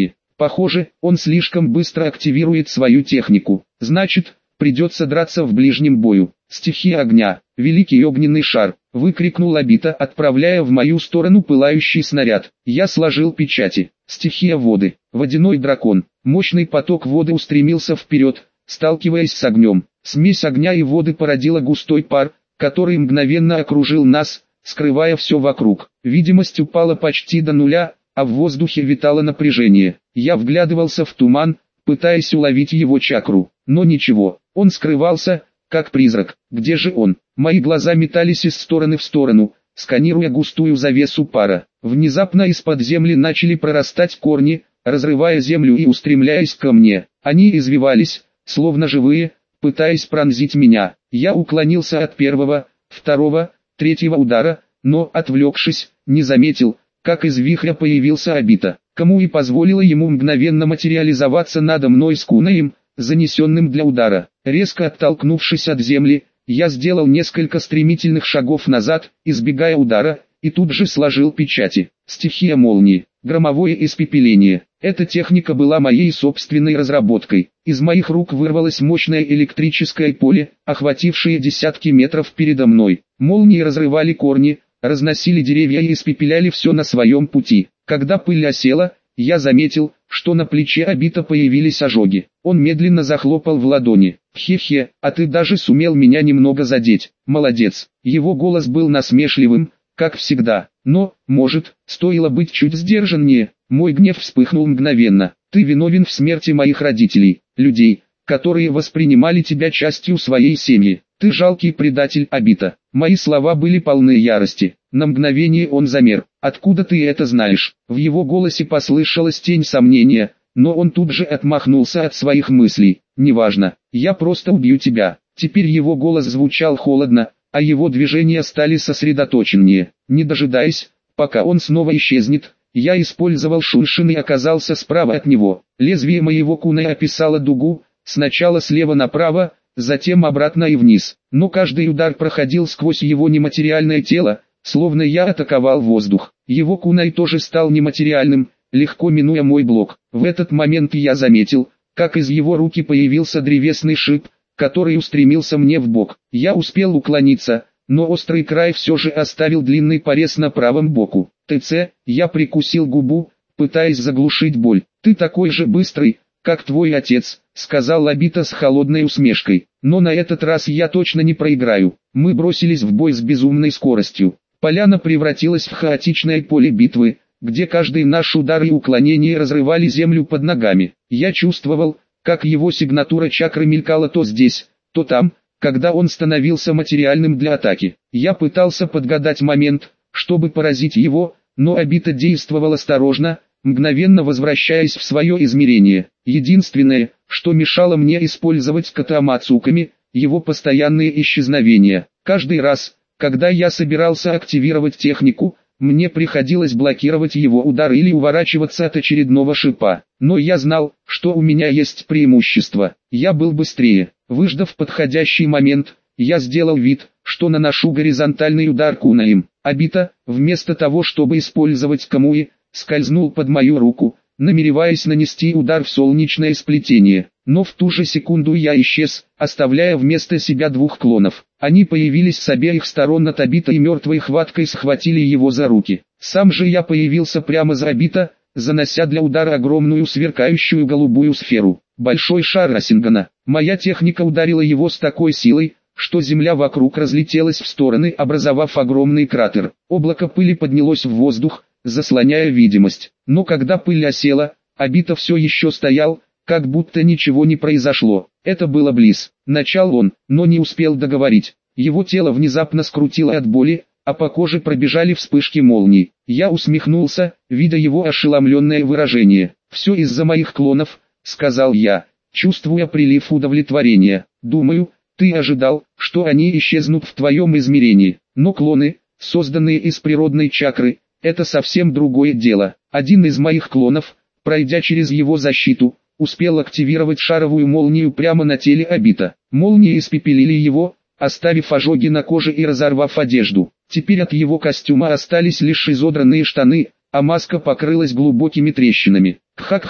Похоже, он слишком быстро активирует свою технику. Значит, придется драться в ближнем бою. Стихия огня, великий огненный шар, выкрикнул Обита, отправляя в мою сторону пылающий снаряд. Я сложил печати. Стихия воды, водяной дракон. Мощный поток воды устремился вперед, сталкиваясь с огнем. Смесь огня и воды породила густой пар, который мгновенно окружил нас, скрывая все вокруг. Видимость упала почти до нуля, а в воздухе витало напряжение. Я вглядывался в туман, пытаясь уловить его чакру, но ничего, он скрывался, как призрак. Где же он? Мои глаза метались из стороны в сторону, сканируя густую завесу пара. Внезапно из-под земли начали прорастать корни, разрывая землю и устремляясь ко мне. Они извивались, словно живые, пытаясь пронзить меня. Я уклонился от первого, второго, третьего удара, но, отвлекшись, не заметил, как из вихря появился Обита, кому и позволило ему мгновенно материализоваться надо мной с кунаем, занесенным для удара. Резко оттолкнувшись от земли, я сделал несколько стремительных шагов назад, избегая удара, и тут же сложил печати. Стихия молнии, громовое испепеление. Эта техника была моей собственной разработкой. Из моих рук вырвалось мощное электрическое поле, охватившее десятки метров передо мной. Молнии разрывали корни, разносили деревья и испепеляли все на своем пути. Когда пыль осела, я заметил, что на плече Обита появились ожоги. Он медленно захлопал в ладони. «Хе-хе, а ты даже сумел меня немного задеть. Молодец». Его голос был насмешливым, как всегда. Но, может, стоило быть чуть сдержаннее. Мой гнев вспыхнул мгновенно. «Ты виновен в смерти моих родителей, людей, которые воспринимали тебя частью своей семьи. Ты жалкий предатель, Обита». Мои слова были полны ярости. На мгновение он замер. «Откуда ты это знаешь?» В его голосе послышалась тень сомнения, но он тут же отмахнулся от своих мыслей. «Неважно, я просто убью тебя». Теперь его голос звучал холодно, а его движения стали сосредоточеннее. Не дожидаясь, пока он снова исчезнет, я использовал шуншин и оказался справа от него. Лезвие моего куна описало дугу, сначала слева направо, затем обратно и вниз. Но каждый удар проходил сквозь его нематериальное тело, словно я атаковал воздух. Его кунай тоже стал нематериальным, легко минуя мой блок. В этот момент я заметил, как из его руки появился древесный шип, который устремился мне в бок. Я успел уклониться, но острый край все же оставил длинный порез на правом боку. «ТЦ», я прикусил губу, пытаясь заглушить боль. «Ты такой же быстрый, как твой отец», — сказал Обита с холодной усмешкой. «Но на этот раз я точно не проиграю». Мы бросились в бой с безумной скоростью. Поляна превратилась в хаотичное поле битвы, где каждый наш удар и уклонение разрывали землю под ногами. Я чувствовал, как его сигнатура чакры мелькала то здесь, то там, когда он становился материальным для атаки. Я пытался подгадать момент, чтобы поразить его, но Обита действовал осторожно, мгновенно возвращаясь в свое измерение. Единственное, что мешало мне использовать катамацуками, его постоянные исчезновения. Каждый раз, когда я собирался активировать технику, мне приходилось блокировать его удар или уворачиваться от очередного шипа. Но я знал, что у меня есть преимущество. Я был быстрее. Выждав подходящий момент, я сделал вид, что наношу горизонтальный удар кунаем. Обита, вместо того чтобы использовать камуи, скользнул под мою руку, намереваясь нанести удар в солнечное сплетение. Но в ту же секунду я исчез, оставляя вместо себя двух клонов. Они появились с обеих сторон от Обита и мертвой хваткой схватили его за руки. Сам же я появился прямо за Обита, занося для удара огромную сверкающую голубую сферу. Большой шар Рассингана. Моя техника ударила его с такой силой, что земля вокруг разлетелась в стороны, образовав огромный кратер. Облако пыли поднялось в воздух, заслоняя видимость. Но когда пыль осела, Обита все еще стоял, как будто ничего не произошло. Это было Близ. Начал он, но не успел договорить. Его тело внезапно скрутило от боли, а по коже пробежали вспышки молний. Я усмехнулся, видя его ошеломленное выражение. «Все из-за моих клонов», — сказал я, чувствуя прилив удовлетворения. «Думаю, ты ожидал, что они исчезнут в твоем измерении. Но клоны, созданные из природной чакры, это совсем другое дело. Один из моих клонов, пройдя через его защиту, успел активировать шаровую молнию прямо на теле Обита. Молнии испепелили его, оставив ожоги на коже и разорвав одежду. Теперь от его костюма остались лишь изодранные штаны, а маска покрылась глубокими трещинами. «Кха-кха»,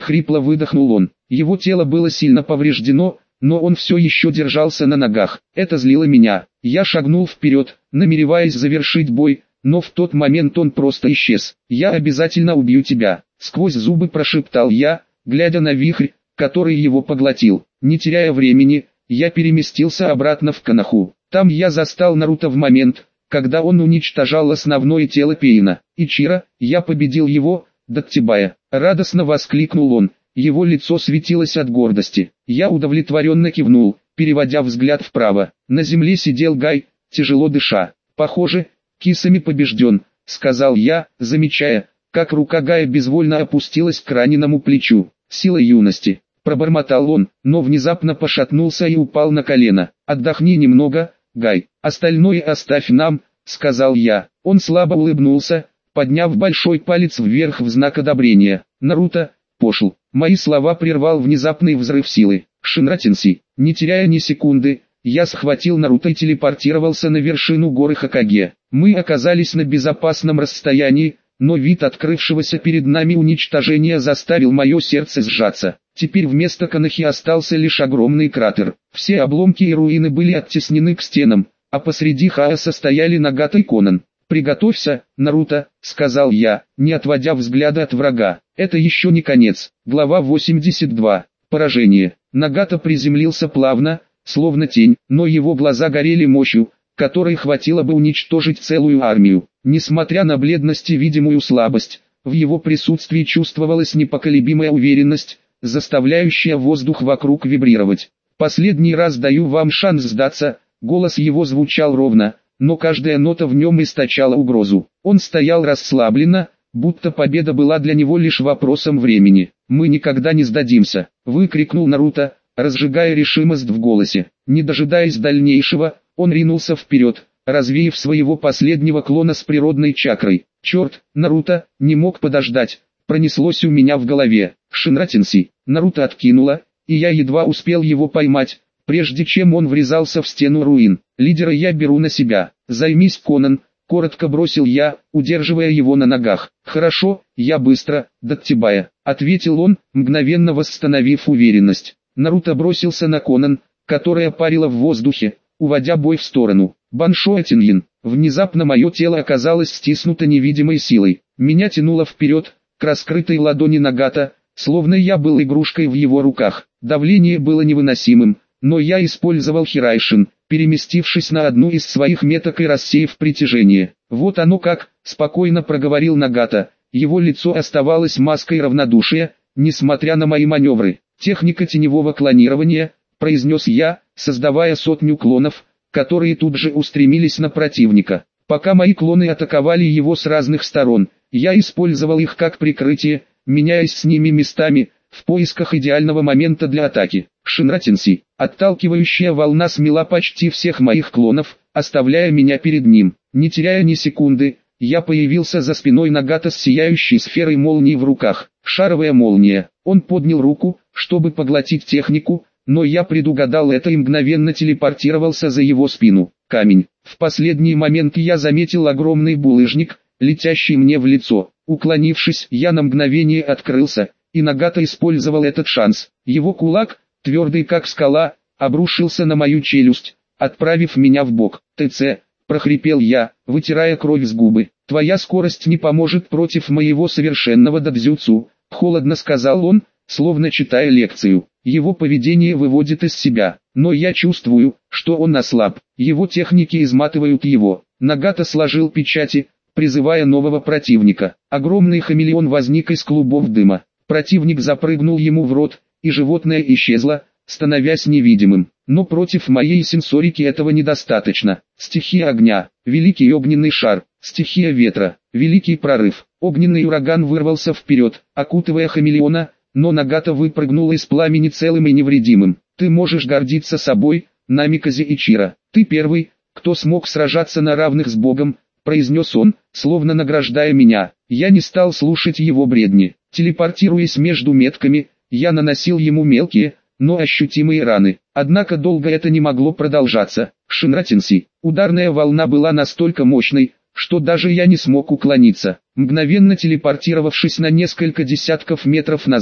хрипло выдохнул он. Его тело было сильно повреждено, но он все еще держался на ногах. Это злило меня. Я шагнул вперед, намереваясь завершить бой, но в тот момент он просто исчез. «Я обязательно убью тебя», — сквозь зубы прошептал я, глядя на вихрь, который его поглотил. Не теряя времени, я переместился обратно в Коноху. Там я застал Наруто в момент, когда он уничтожал основное тело Пейна. «Ичиро, я победил его, Даттибая!» — радостно воскликнул он. Его лицо светилось от гордости. Я удовлетворенно кивнул, переводя взгляд вправо. На земле сидел Гай, тяжело дыша. «Похоже, Кисами побежден», — сказал я, замечая, как рука Гая безвольно опустилась к раненому плечу. «Сила юности», — пробормотал он, но внезапно пошатнулся и упал на колено. «Отдохни немного, Гай, остальное оставь нам», — сказал я. Он слабо улыбнулся, подняв большой палец вверх в знак одобрения. «Наруто, пошел». Мои слова прервал внезапный взрыв силы. «Шинратенси», не теряя ни секунды, я схватил Наруто и телепортировался на вершину горы Хокаге. Мы оказались на безопасном расстоянии, но вид открывшегося перед нами уничтожения заставил мое сердце сжаться. Теперь вместо Конохи остался лишь огромный кратер. Все обломки и руины были оттеснены к стенам, а посреди хаоса стояли Нагата и Конан. «Приготовься, Наруто», — сказал я, не отводя взгляда от врага. «Это еще не конец». Глава восемьдесят два. Поражение. Нагата приземлился плавно, словно тень, но его глаза горели мощью, которой хватило бы уничтожить целую армию. Несмотря на бледность и видимую слабость, в его присутствии чувствовалась непоколебимая уверенность, заставляющая воздух вокруг вибрировать. «Последний раз даю вам шанс сдаться», — голос его звучал ровно, но каждая нота в нем источала угрозу. Он стоял расслабленно, будто победа была для него лишь вопросом времени. «Мы никогда не сдадимся», — выкрикнул Наруто, разжигая решимость в голосе. Не дожидаясь дальнейшего, он ринулся вперед, развеяв своего последнего клона с природной чакрой. «Черт, Наруто, не мог подождать», пронеслось у меня в голове. «Шинратенси». Наруто откинуло, и я едва успел его поймать, прежде чем он врезался в стену руин. «Лидера я беру на себя. Займись, Конан», — коротко бросил я, удерживая его на ногах. «Хорошо, я быстро, Даттибая», — ответил он, мгновенно восстановив уверенность. Наруто бросился на Конан, которая парила в воздухе, уводя бой в сторону. «Баншо Атиньин». Внезапно мое тело оказалось стиснуто невидимой силой. Меня тянуло вперед, к раскрытой ладони Нагата, словно я был игрушкой в его руках. Давление было невыносимым, но я использовал Хирайшин, переместившись на одну из своих меток и рассеяв притяжение. «Вот оно как», — спокойно проговорил Нагата. Его лицо оставалось маской равнодушия, несмотря на мои маневры. «Техника теневого клонирования», — произнес я, создавая сотню клонов, которые тут же устремились на противника. Пока мои клоны атаковали его с разных сторон, я использовал их как прикрытие, меняясь с ними местами, в поисках идеального момента для атаки. Шинратенси. Отталкивающая волна смела почти всех моих клонов, оставляя меня перед ним. Не теряя ни секунды, я появился за спиной Нагата с сияющей сферой молнии в руках. Шаровая молния. Он поднял руку, чтобы поглотить технику, но я предугадал это и мгновенно телепортировался за его спину. Камень. В последний момент я заметил огромный булыжник, летящий мне в лицо. Уклонившись, я на мгновение открылся, и Нагата использовал этот шанс. Его кулак, твердый как скала, обрушился на мою челюсть, отправив меня в бок. «ТЦ», — прохрипел я, вытирая кровь с губы. «Твоя скорость не поможет против моего совершенного дадзюцу», — холодно сказал он, словно читая лекцию. Его поведение выводит из себя, но я чувствую, что он ослаб. Его техники изматывают его. Нагата сложил печати, призывая нового противника. Огромный хамелеон возник из клубов дыма. Противник запрыгнул ему в рот, и животное исчезло, становясь невидимым. Но против моей сенсорики этого недостаточно. Стихия огня, великий огненный шар, стихия ветра, великий прорыв. Огненный ураган вырвался вперед, окутывая хамелеона, но Нагата выпрыгнул из пламени целым и невредимым. «Ты можешь гордиться собой, Намиказе Ичиро. Ты первый, кто смог сражаться на равных с Богом», — произнес он, словно награждая меня. Я не стал слушать его бредни. Телепортируясь между метками, я наносил ему мелкие, но ощутимые раны. Однако долго это не могло продолжаться. Шинратенси. Ударная волна была настолько мощной, что даже я не смог уклониться. Мгновенно телепортировавшись на несколько десятков метров назад,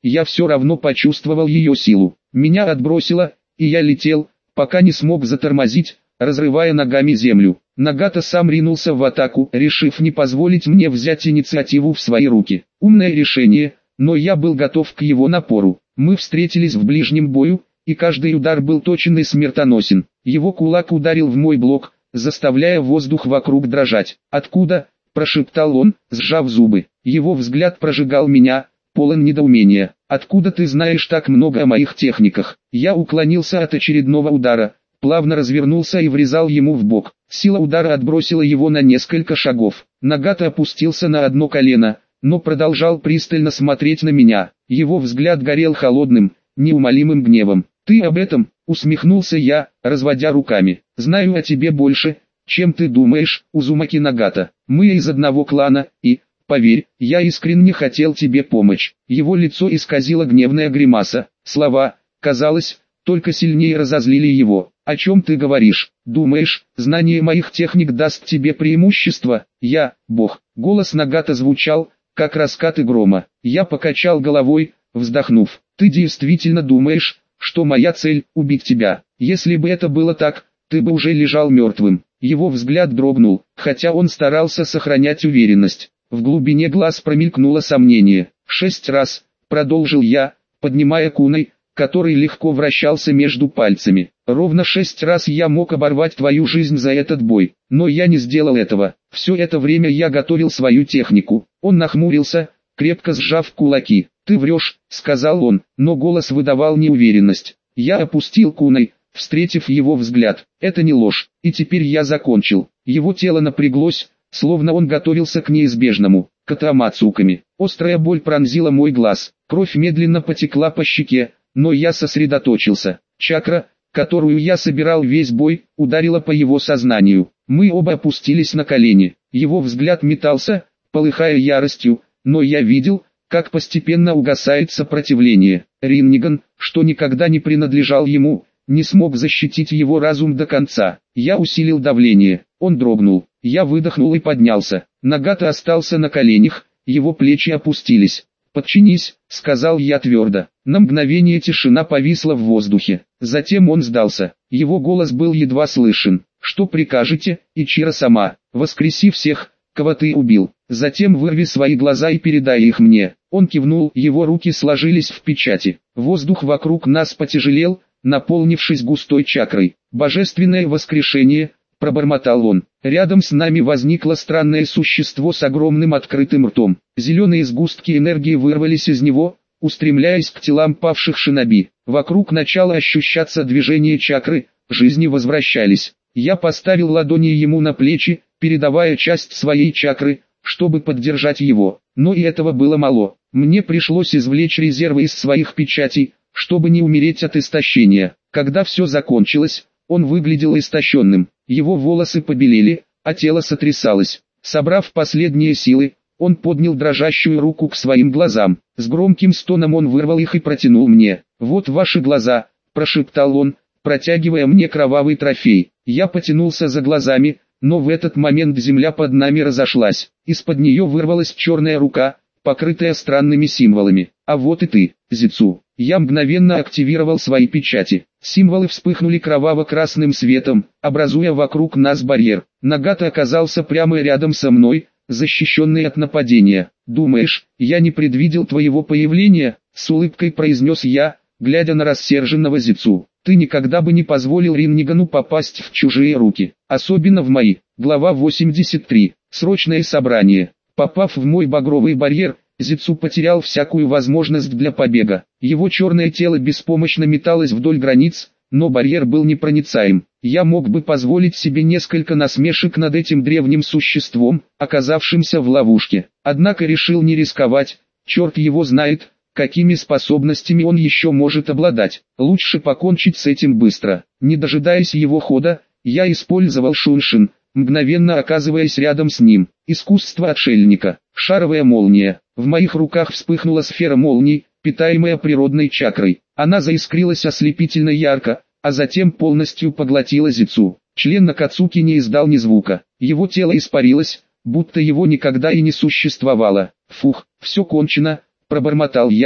я все равно почувствовал ее силу. Меня отбросило, и я летел, пока не смог затормозить, разрывая ногами землю. Нагата сам ринулся в атаку, решив не позволить мне взять инициативу в свои руки. Умное решение, но я был готов к его напору. Мы встретились в ближнем бою, и каждый удар был точен и смертоносен. Его кулак ударил в мой блок, заставляя воздух вокруг дрожать. «Откуда?» – прошептал он, сжав зубы. Его взгляд прожигал меня, полон недоумения. «Откуда ты знаешь так много о моих техниках?» Я уклонился от очередного удара, плавно развернулся и врезал ему в бок. Сила удара отбросила его на несколько шагов. Нагата опустился на одно колено, но продолжал пристально смотреть на меня. Его взгляд горел холодным, неумолимым гневом. «Ты об этом?» — усмехнулся я, разводя руками. «Знаю о тебе больше, чем ты думаешь, Узумаки Нагата. Мы из одного клана, и, поверь, я искренне хотел тебе помочь». Его лицо исказило гневная гримаса. Слова, казалось, только сильнее разозлили его. «О чем ты говоришь? Думаешь, знание моих техник даст тебе преимущество? Я, бог». Голос Нагата звучал, как раскаты грома. Я покачал головой, вздохнув. «Ты действительно думаешь, что моя цель – убить тебя? Если бы это было так, ты бы уже лежал мертвым». Его взгляд дрогнул, хотя он старался сохранять уверенность. В глубине глаз промелькнуло сомнение. «Шесть раз», – продолжил я, поднимая куной, который легко вращался между пальцами. «Ровно шесть раз я мог оборвать твою жизнь за этот бой, но я не сделал этого. Все это время я готовил свою технику». Он нахмурился, крепко сжав кулаки. «Ты врешь», — сказал он, но голос выдавал неуверенность. Я опустил куной, встретив его взгляд. «Это не ложь, и теперь я закончил». Его тело напряглось, словно он готовился к неизбежному. Катамацуками. Острая боль пронзила мой глаз. Кровь медленно потекла по щеке, но я сосредоточился. Чакра, которую я собирал весь бой, ударила по его сознанию. Мы оба опустились на колени. Его взгляд метался, полыхая яростью, но я видел, как постепенно угасает сопротивление. Ринниган, что никогда не принадлежал ему, не смог защитить его разум до конца. Я усилил давление. Он дрогнул. Я выдохнул и поднялся. Нагата остался на коленях, его плечи опустились. «Подчинись», — сказал я твердо. На мгновение тишина повисла в воздухе. Затем он сдался. Его голос был едва слышен. «Что прикажете, Ичиро-сама? Воскреси всех, кого ты убил. Затем вырви свои глаза и передай их мне». Он кивнул, его руки сложились в печати. Воздух вокруг нас потяжелел, наполнившись густой чакрой. «Божественное воскрешение», — пробормотал он. Рядом с нами возникло странное существо с огромным открытым ртом. Зеленые сгустки энергии вырвались из него, устремляясь к телам павших шиноби. Вокруг начало ощущаться движение чакры, жизни возвращались. Я поставил ладони ему на плечи, передавая часть своей чакры, чтобы поддержать его. Но и этого было мало. Мне пришлось извлечь резервы из своих печатей, чтобы не умереть от истощения. Когда все закончилось, он выглядел истощенным. Его волосы побелели, а тело сотрясалось. Собрав последние силы, он поднял дрожащую руку к своим глазам. С громким стоном он вырвал их и протянул мне. «Вот ваши глаза», – прошептал он, протягивая мне кровавый трофей. Я потянулся за глазами, но в этот момент земля под нами разошлась. Из-под нее вырвалась черная рука, покрытая странными символами. «А вот и ты, Зицу». Я мгновенно активировал свои печати. Символы вспыхнули кроваво-красным светом, образуя вокруг нас барьер. Нагата оказался прямо рядом со мной, защищенный от нападения. «Думаешь, я не предвидел твоего появления?» — с улыбкой произнес я, глядя на рассерженного Зицу. «Ты никогда бы не позволил Риннигану попасть в чужие руки, особенно в мои». Глава восемьдесят три. Срочное собрание. Попав в мой багровый барьер, Зицу потерял всякую возможность для побега. Его черное тело беспомощно металось вдоль границ, но барьер был непроницаем. Я мог бы позволить себе несколько насмешек над этим древним существом, оказавшимся в ловушке. Однако решил не рисковать, черт его знает, какими способностями он еще может обладать. Лучше покончить с этим быстро. Не дожидаясь его хода, я использовал Шуншин, мгновенно оказываясь рядом с ним. Искусство отшельника. Шаровая молния. В моих руках вспыхнула сфера молний, питаемая природной чакрой. Она заискрилась ослепительно ярко, а затем полностью поглотила Зицу. Член Накацуки не издал ни звука. Его тело испарилось, будто его никогда и не существовало. «Фух, все кончено», — пробормотал я,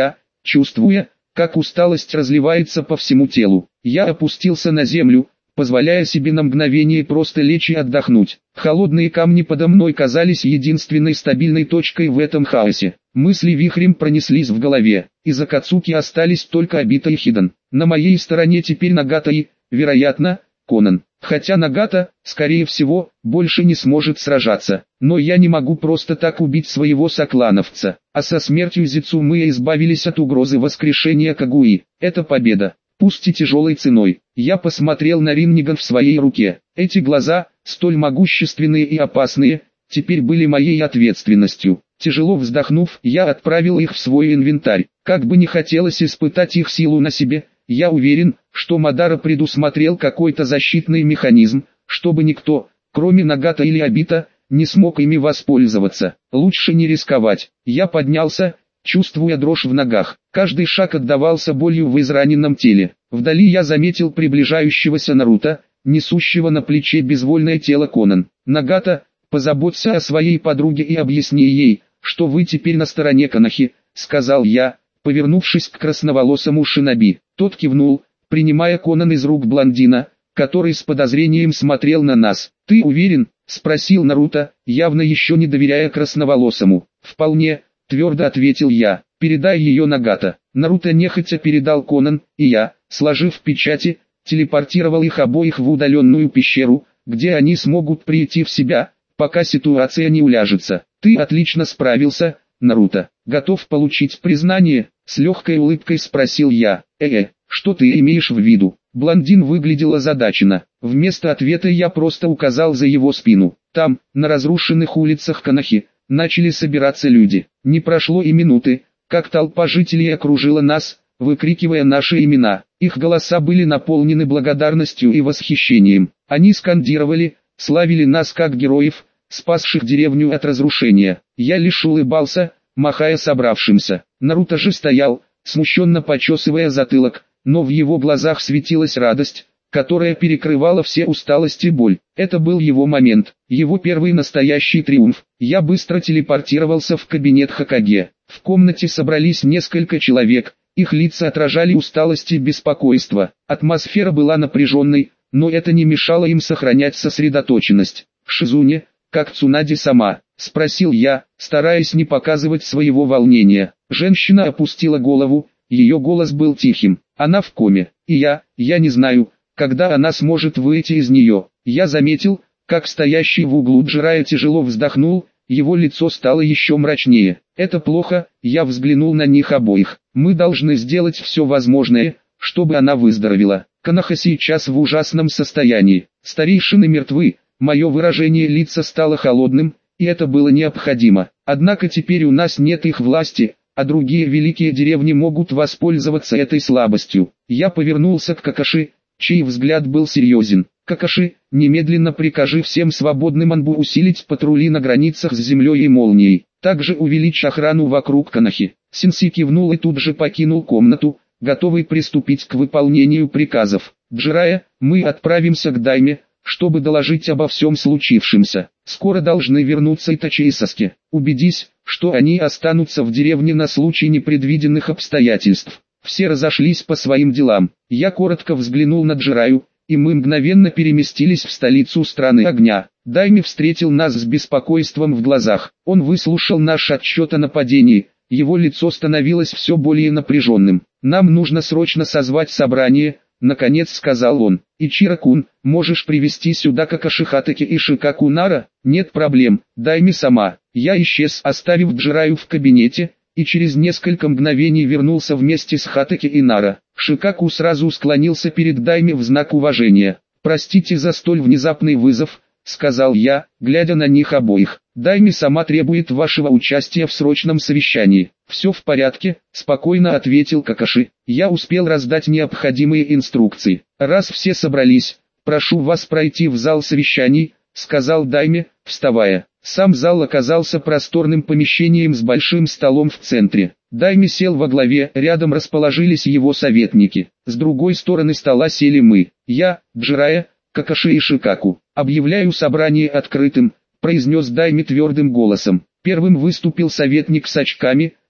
чувствуя, как усталость разливается по всему телу. Я опустился на землю, позволяя себе на мгновение просто лечь и отдохнуть. Холодные камни подо мной казались единственной стабильной точкой в этом хаосе. Мысли вихрем пронеслись в голове. Из Акацуки остались только Обита и Хидан. На моей стороне теперь Нагата и, вероятно, Конан. Хотя Нагата, скорее всего, больше не сможет сражаться. Но я не могу просто так убить своего соклановца. А со смертью Зицумы избавились от угрозы воскрешения Кагуи. Это победа. Пусть и тяжелой ценой. Я посмотрел на Ринниган в своей руке. Эти глаза, столь могущественные и опасные, теперь были моей ответственностью. Тяжело вздохнув, я отправил их в свой инвентарь. Как бы не хотелось испытать их силу на себе, я уверен, что Мадара предусмотрел какой-то защитный механизм, чтобы никто, кроме Нагата или Обита, не смог ими воспользоваться. Лучше не рисковать. Я поднялся, чувствуя дрожь в ногах. Каждый шаг отдавался болью в израненном теле. Вдали я заметил приближающегося Наруто, несущего на плече безвольное тело Конан. «Нагата, позаботься о своей подруге и объясни ей, что вы теперь на стороне Канахи», — сказал я, повернувшись к красноволосому шиноби. Тот кивнул, принимая Конан из рук блондина, который с подозрением смотрел на нас. «Ты уверен?» — спросил Наруто, явно еще не доверяя красноволосому. «Вполне», — твердо ответил я. «Передай ее Нагата». Наруто нехотя передал Конан, и я, сложив печати, телепортировал их обоих в удаленную пещеру, где они смогут прийти в себя, пока ситуация не уляжется. «Ты отлично справился, Наруто. Готов получить признание?» — с легкой улыбкой спросил я. «Э-э, что ты имеешь в виду?» Блондин выглядел озадаченно. Вместо ответа я просто указал за его спину. Там, на разрушенных улицах Канахи, начали собираться люди. Не прошло и минуты, как толпа жителей окружила нас, выкрикивая наши имена. Их голоса были наполнены благодарностью и восхищением. Они скандировали, славили нас как героев, спасших деревню от разрушения. Я лишь улыбался, махая собравшимся. Наруто же стоял, смущенно почесывая затылок, но в его глазах светилась радость, которая перекрывала все усталость и боль. Это был его момент, его первый настоящий триумф. Я быстро телепортировался в кабинет Хокаге. В комнате собрались несколько человек, их лица отражали усталость и беспокойство. Атмосфера была напряженной, но это не мешало им сохранять сосредоточенность. «Шизуне, как Цунади-сама?» — спросил я, стараясь не показывать своего волнения. Женщина опустила голову, ее голос был тихим. «Она в коме, и я, я не знаю, когда она сможет выйти из нее». Я заметил, как стоящий в углу Джирайя тяжело вздохнул, его лицо стало еще мрачнее. «Это плохо», я взглянул на них обоих. «Мы должны сделать все возможное, чтобы она выздоровела. Канаха сейчас в ужасном состоянии. Старейшины мертвы». Мое выражение лица стало холодным, и это было необходимо. Однако теперь у нас нет их власти, а другие великие деревни могут воспользоваться этой слабостью. Я повернулся к Какаши, чей взгляд был серьезен. «Какаши, немедленно прикажи всем свободным Анбу усилить патрули на границах с землей и молнией. Также увеличь охрану вокруг Канахи». Сенси кивнул и тут же покинул комнату, готовый приступить к выполнению приказов. «Джирайя, мы отправимся к Дайме, чтобы доложить обо всем случившемся. Скоро должны вернуться Итачи и Саски. Убедись, что они останутся в деревне на случай непредвиденных обстоятельств». Все разошлись по своим делам. Я коротко взглянул на Джирайю, и мы мгновенно переместились в столицу страны огня. Дайми встретил нас с беспокойством в глазах. Он выслушал наш отчет о нападении, его лицо становилось все более напряженным. «Нам нужно срочно созвать собрание», — наконец сказал он. «Ичиро-кун, можешь привести сюда Какаши Хатаки и Шикаку Нара?» «Нет проблем, Дайми сама». Я исчез, оставив Джирайю в кабинете, и через несколько мгновений вернулся вместе с Хатаки и Нара. Шикаку сразу склонился перед Дайми в знак уважения. «Простите за столь внезапный вызов», — сказал я, глядя на них обоих. «Дайми сама требует вашего участия в срочном совещании». «Все в порядке», — спокойно ответил Какаши. «Я успел раздать необходимые инструкции. Раз все собрались, прошу вас пройти в зал совещаний», — сказал Дайми, вставая. Сам зал оказался просторным помещением с большим столом в центре. Дайми сел во главе, рядом расположились его советники. С другой стороны стола сели мы. Я, Джирайя, Какаши и Шикаку. «Объявляю собрание открытым», — произнес Дайми твердым голосом. Первым выступил советник с очками,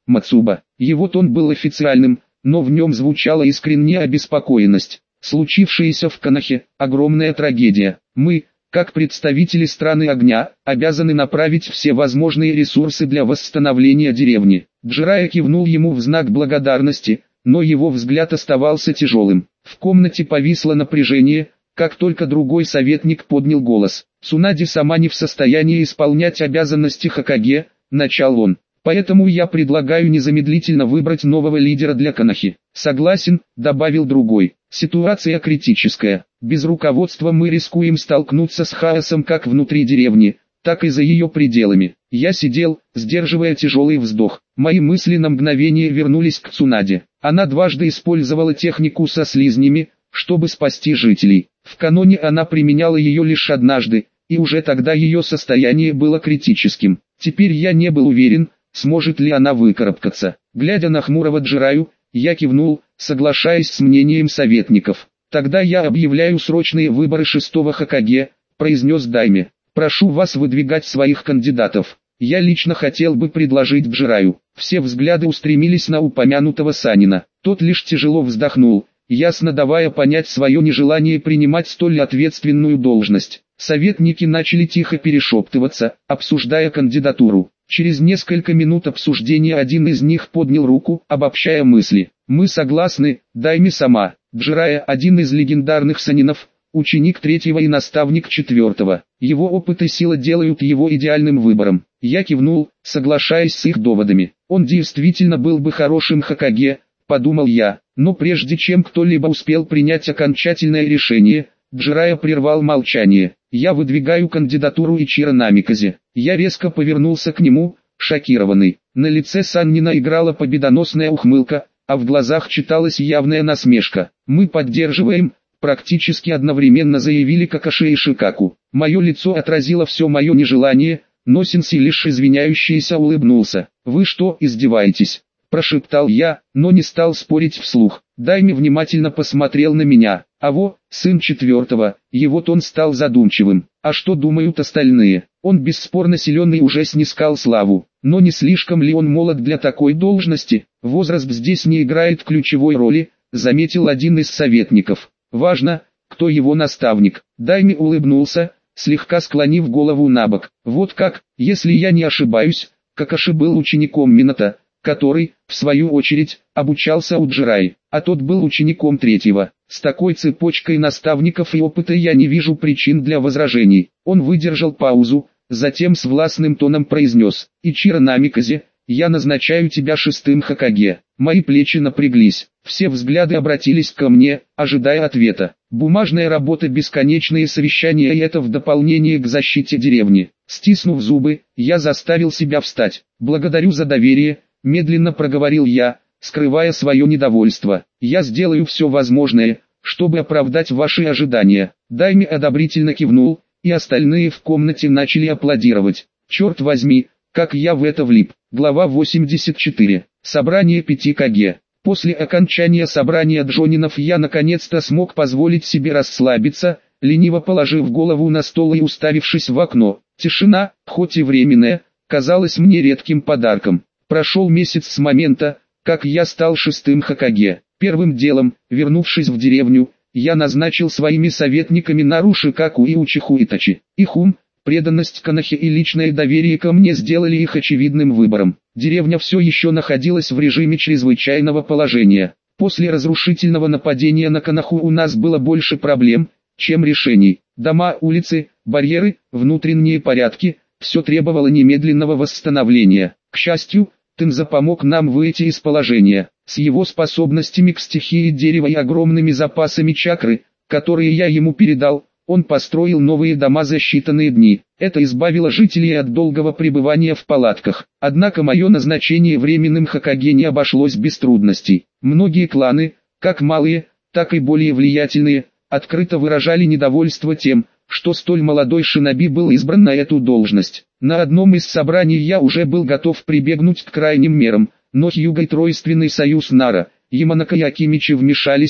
Мацуба. Его тон был официальным, но в нем звучала искренняя обеспокоенность. Случившееся в Конохе – огромная трагедия. Мы, как представители страны огня, обязаны направить все возможные ресурсы для восстановления деревни. Джирайя кивнул ему в знак благодарности, но его взгляд оставался тяжелым. В комнате повисло напряжение, как только другой советник поднял голос. Цунади сама не в состоянии исполнять обязанности Хокаге, начал он. Поэтому я предлагаю незамедлительно выбрать нового лидера для Конохи. Согласен, добавил другой. Ситуация критическая. Без руководства мы рискуем столкнуться с хаосом как внутри деревни, так и за ее пределами. Я сидел, сдерживая тяжелый вздох. Мои мысли на мгновение вернулись к Цунаде. Она дважды использовала технику со слизнями, чтобы спасти жителей. В каноне она применяла ее лишь однажды, и уже тогда ее состояние было критическим. Теперь я не был уверен, сможет ли она выкарабкаться. Глядя на хмурого Джираю, я кивнул, соглашаясь с мнением советников. «Тогда я объявляю срочные выборы шестого Хокаге», — произнес Дайме. «Прошу вас выдвигать своих кандидатов. Я лично хотел бы предложить Джираю». Все взгляды устремились на упомянутого Санина. Тот лишь тяжело вздохнул, ясно давая понять свое нежелание принимать столь ответственную должность. Советники начали тихо перешептываться, обсуждая кандидатуру. Через несколько минут обсуждения один из них поднял руку, обобщая мысли. «Мы согласны, Дайми сама». Джирайя – один из легендарных санинов, ученик третьего и наставник четвертого. Его опыт и сила делают его идеальным выбором. Я кивнул, соглашаясь с их доводами. Он действительно был бы хорошим Хокаге, подумал я. Но прежде чем кто-либо успел принять окончательное решение, Джирайя прервал молчание. «Я выдвигаю кандидатуру Ичиро Намиказе». Я резко повернулся к нему, шокированный. На лице Саннина играла победоносная ухмылка, а в глазах читалась явная насмешка. «Мы поддерживаем», практически одновременно заявили Какаши и Шикаку. Мое лицо отразило все мое нежелание, но Синси лишь извиняющийся улыбнулся. «Вы что, издеваетесь?» – прошептал я, но не стал спорить вслух. Дайми внимательно посмотрел на меня. «Аво, сын четвертого», его тон стал задумчивым. «А что думают остальные? Он бесспорно силен и уже снискал славу. Но не слишком ли он молод для такой должности? Возраст здесь не играет ключевой роли», заметил один из советников. «Важно, кто его наставник». Дайми улыбнулся, слегка склонив голову набок. «Вот как, если я не ошибаюсь, Какаши был учеником Минато, который, в свою очередь, обучался у Джирайи, а тот был учеником третьего. С такой цепочкой наставников и опыта я не вижу причин для возражений». Он выдержал паузу, затем с властным тоном произнес: «Ичиро Намиказе, я назначаю тебя шестым Хокаге». Мои плечи напряглись, все взгляды обратились ко мне, ожидая ответа. Бумажная работа, бесконечные совещания, и это в дополнение к защите деревни. Стиснув зубы, я заставил себя встать. «Благодарю за доверие», медленно проговорил я, скрывая свое недовольство. «Я сделаю все возможное, чтобы оправдать ваши ожидания». Дайми одобрительно кивнул, и остальные в комнате начали аплодировать. Черт возьми, как я в это влип. Глава восемьдесят четыре. Собрание пяти Каге. После окончания собрания джонинов я наконец-то смог позволить себе расслабиться, лениво положив голову на стол и уставившись в окно. Тишина, хоть и временная, казалась мне редким подарком. Прошел месяц с момента, как я стал шестым Хокаге. Первым делом, вернувшись в деревню, я назначил своими советниками Нару Шикаку и Учиху Итачи. Их ум, преданность Конохе и личное доверие ко мне сделали их очевидным выбором. Деревня все еще находилась в режиме чрезвычайного положения. После разрушительного нападения на Коноху у нас было больше проблем, чем решений. Дома, улицы, барьеры, внутренние порядки – все требовало немедленного восстановления. К счастью, Тенза помог нам выйти из положения. С его способностями к стихии дерева и огромными запасами чакры, которые я ему передал, он построил новые дома за считанные дни. Это избавило жителей от долгого пребывания в палатках. Однако мое назначение временным Хокаге не обошлось без трудностей. Многие кланы, как малые, так и более влиятельные, открыто выражали недовольство тем, что столь молодой шиноби был избран на эту должность. На одном из собраний я уже был готов прибегнуть к крайним мерам, но Хьюга и Тройственный союз Нара, Яманака и Акимичи вмешались,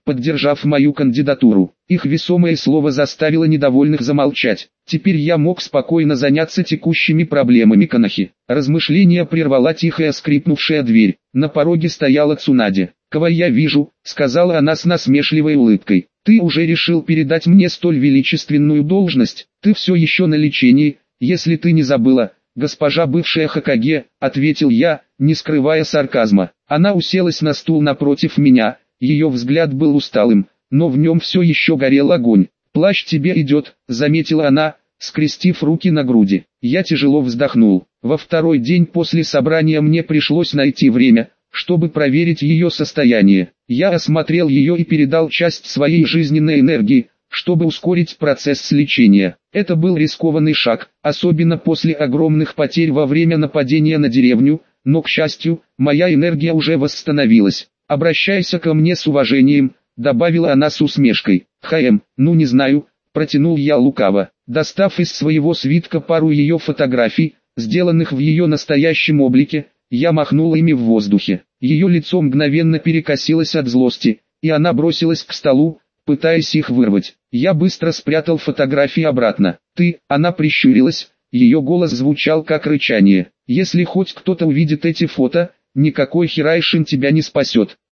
поддержав мою кандидатуру. Их весомое слово заставило недовольных замолчать. Теперь я мог спокойно заняться текущими проблемами Конохи. Размышления прервала тихая скрипнувшая дверь. На пороге стояла Цунаде. «Кого я вижу?» — сказала она с насмешливой улыбкой. «Ты уже решил передать мне столь величественную должность? Ты все еще на лечении, если ты не забыла, госпожа бывшая Хокаге», — ответил я, не скрывая сарказма. Она уселась на стул напротив меня, ее взгляд был усталым, но в нем все еще горел огонь. «Плащ тебе идет», — заметила она, скрестив руки на груди. Я тяжело вздохнул. Во второй день после собрания мне пришлось найти время, чтобы проверить ее состояние. Я осмотрел ее и передал часть своей жизненной энергии, чтобы ускорить процесс лечения. Это был рискованный шаг, особенно после огромных потерь во время нападения на деревню, но, к счастью, моя энергия уже восстановилась. «Обращайся ко мне с уважением», — добавила она с усмешкой. «Хм, ну не знаю», — протянул я лукаво, достав из своего свитка пару ее фотографий, сделанных в ее настоящем облике. Я махнул ими в воздухе. Ее лицо мгновенно перекосилось от злости, и она бросилась к столу, пытаясь их вырвать. Я быстро спрятал фотографии обратно. «Ты», — она прищурилась, ее голос звучал как рычание. «Если хоть кто-то увидит эти фото, никакой Хирайшин тебя не спасет».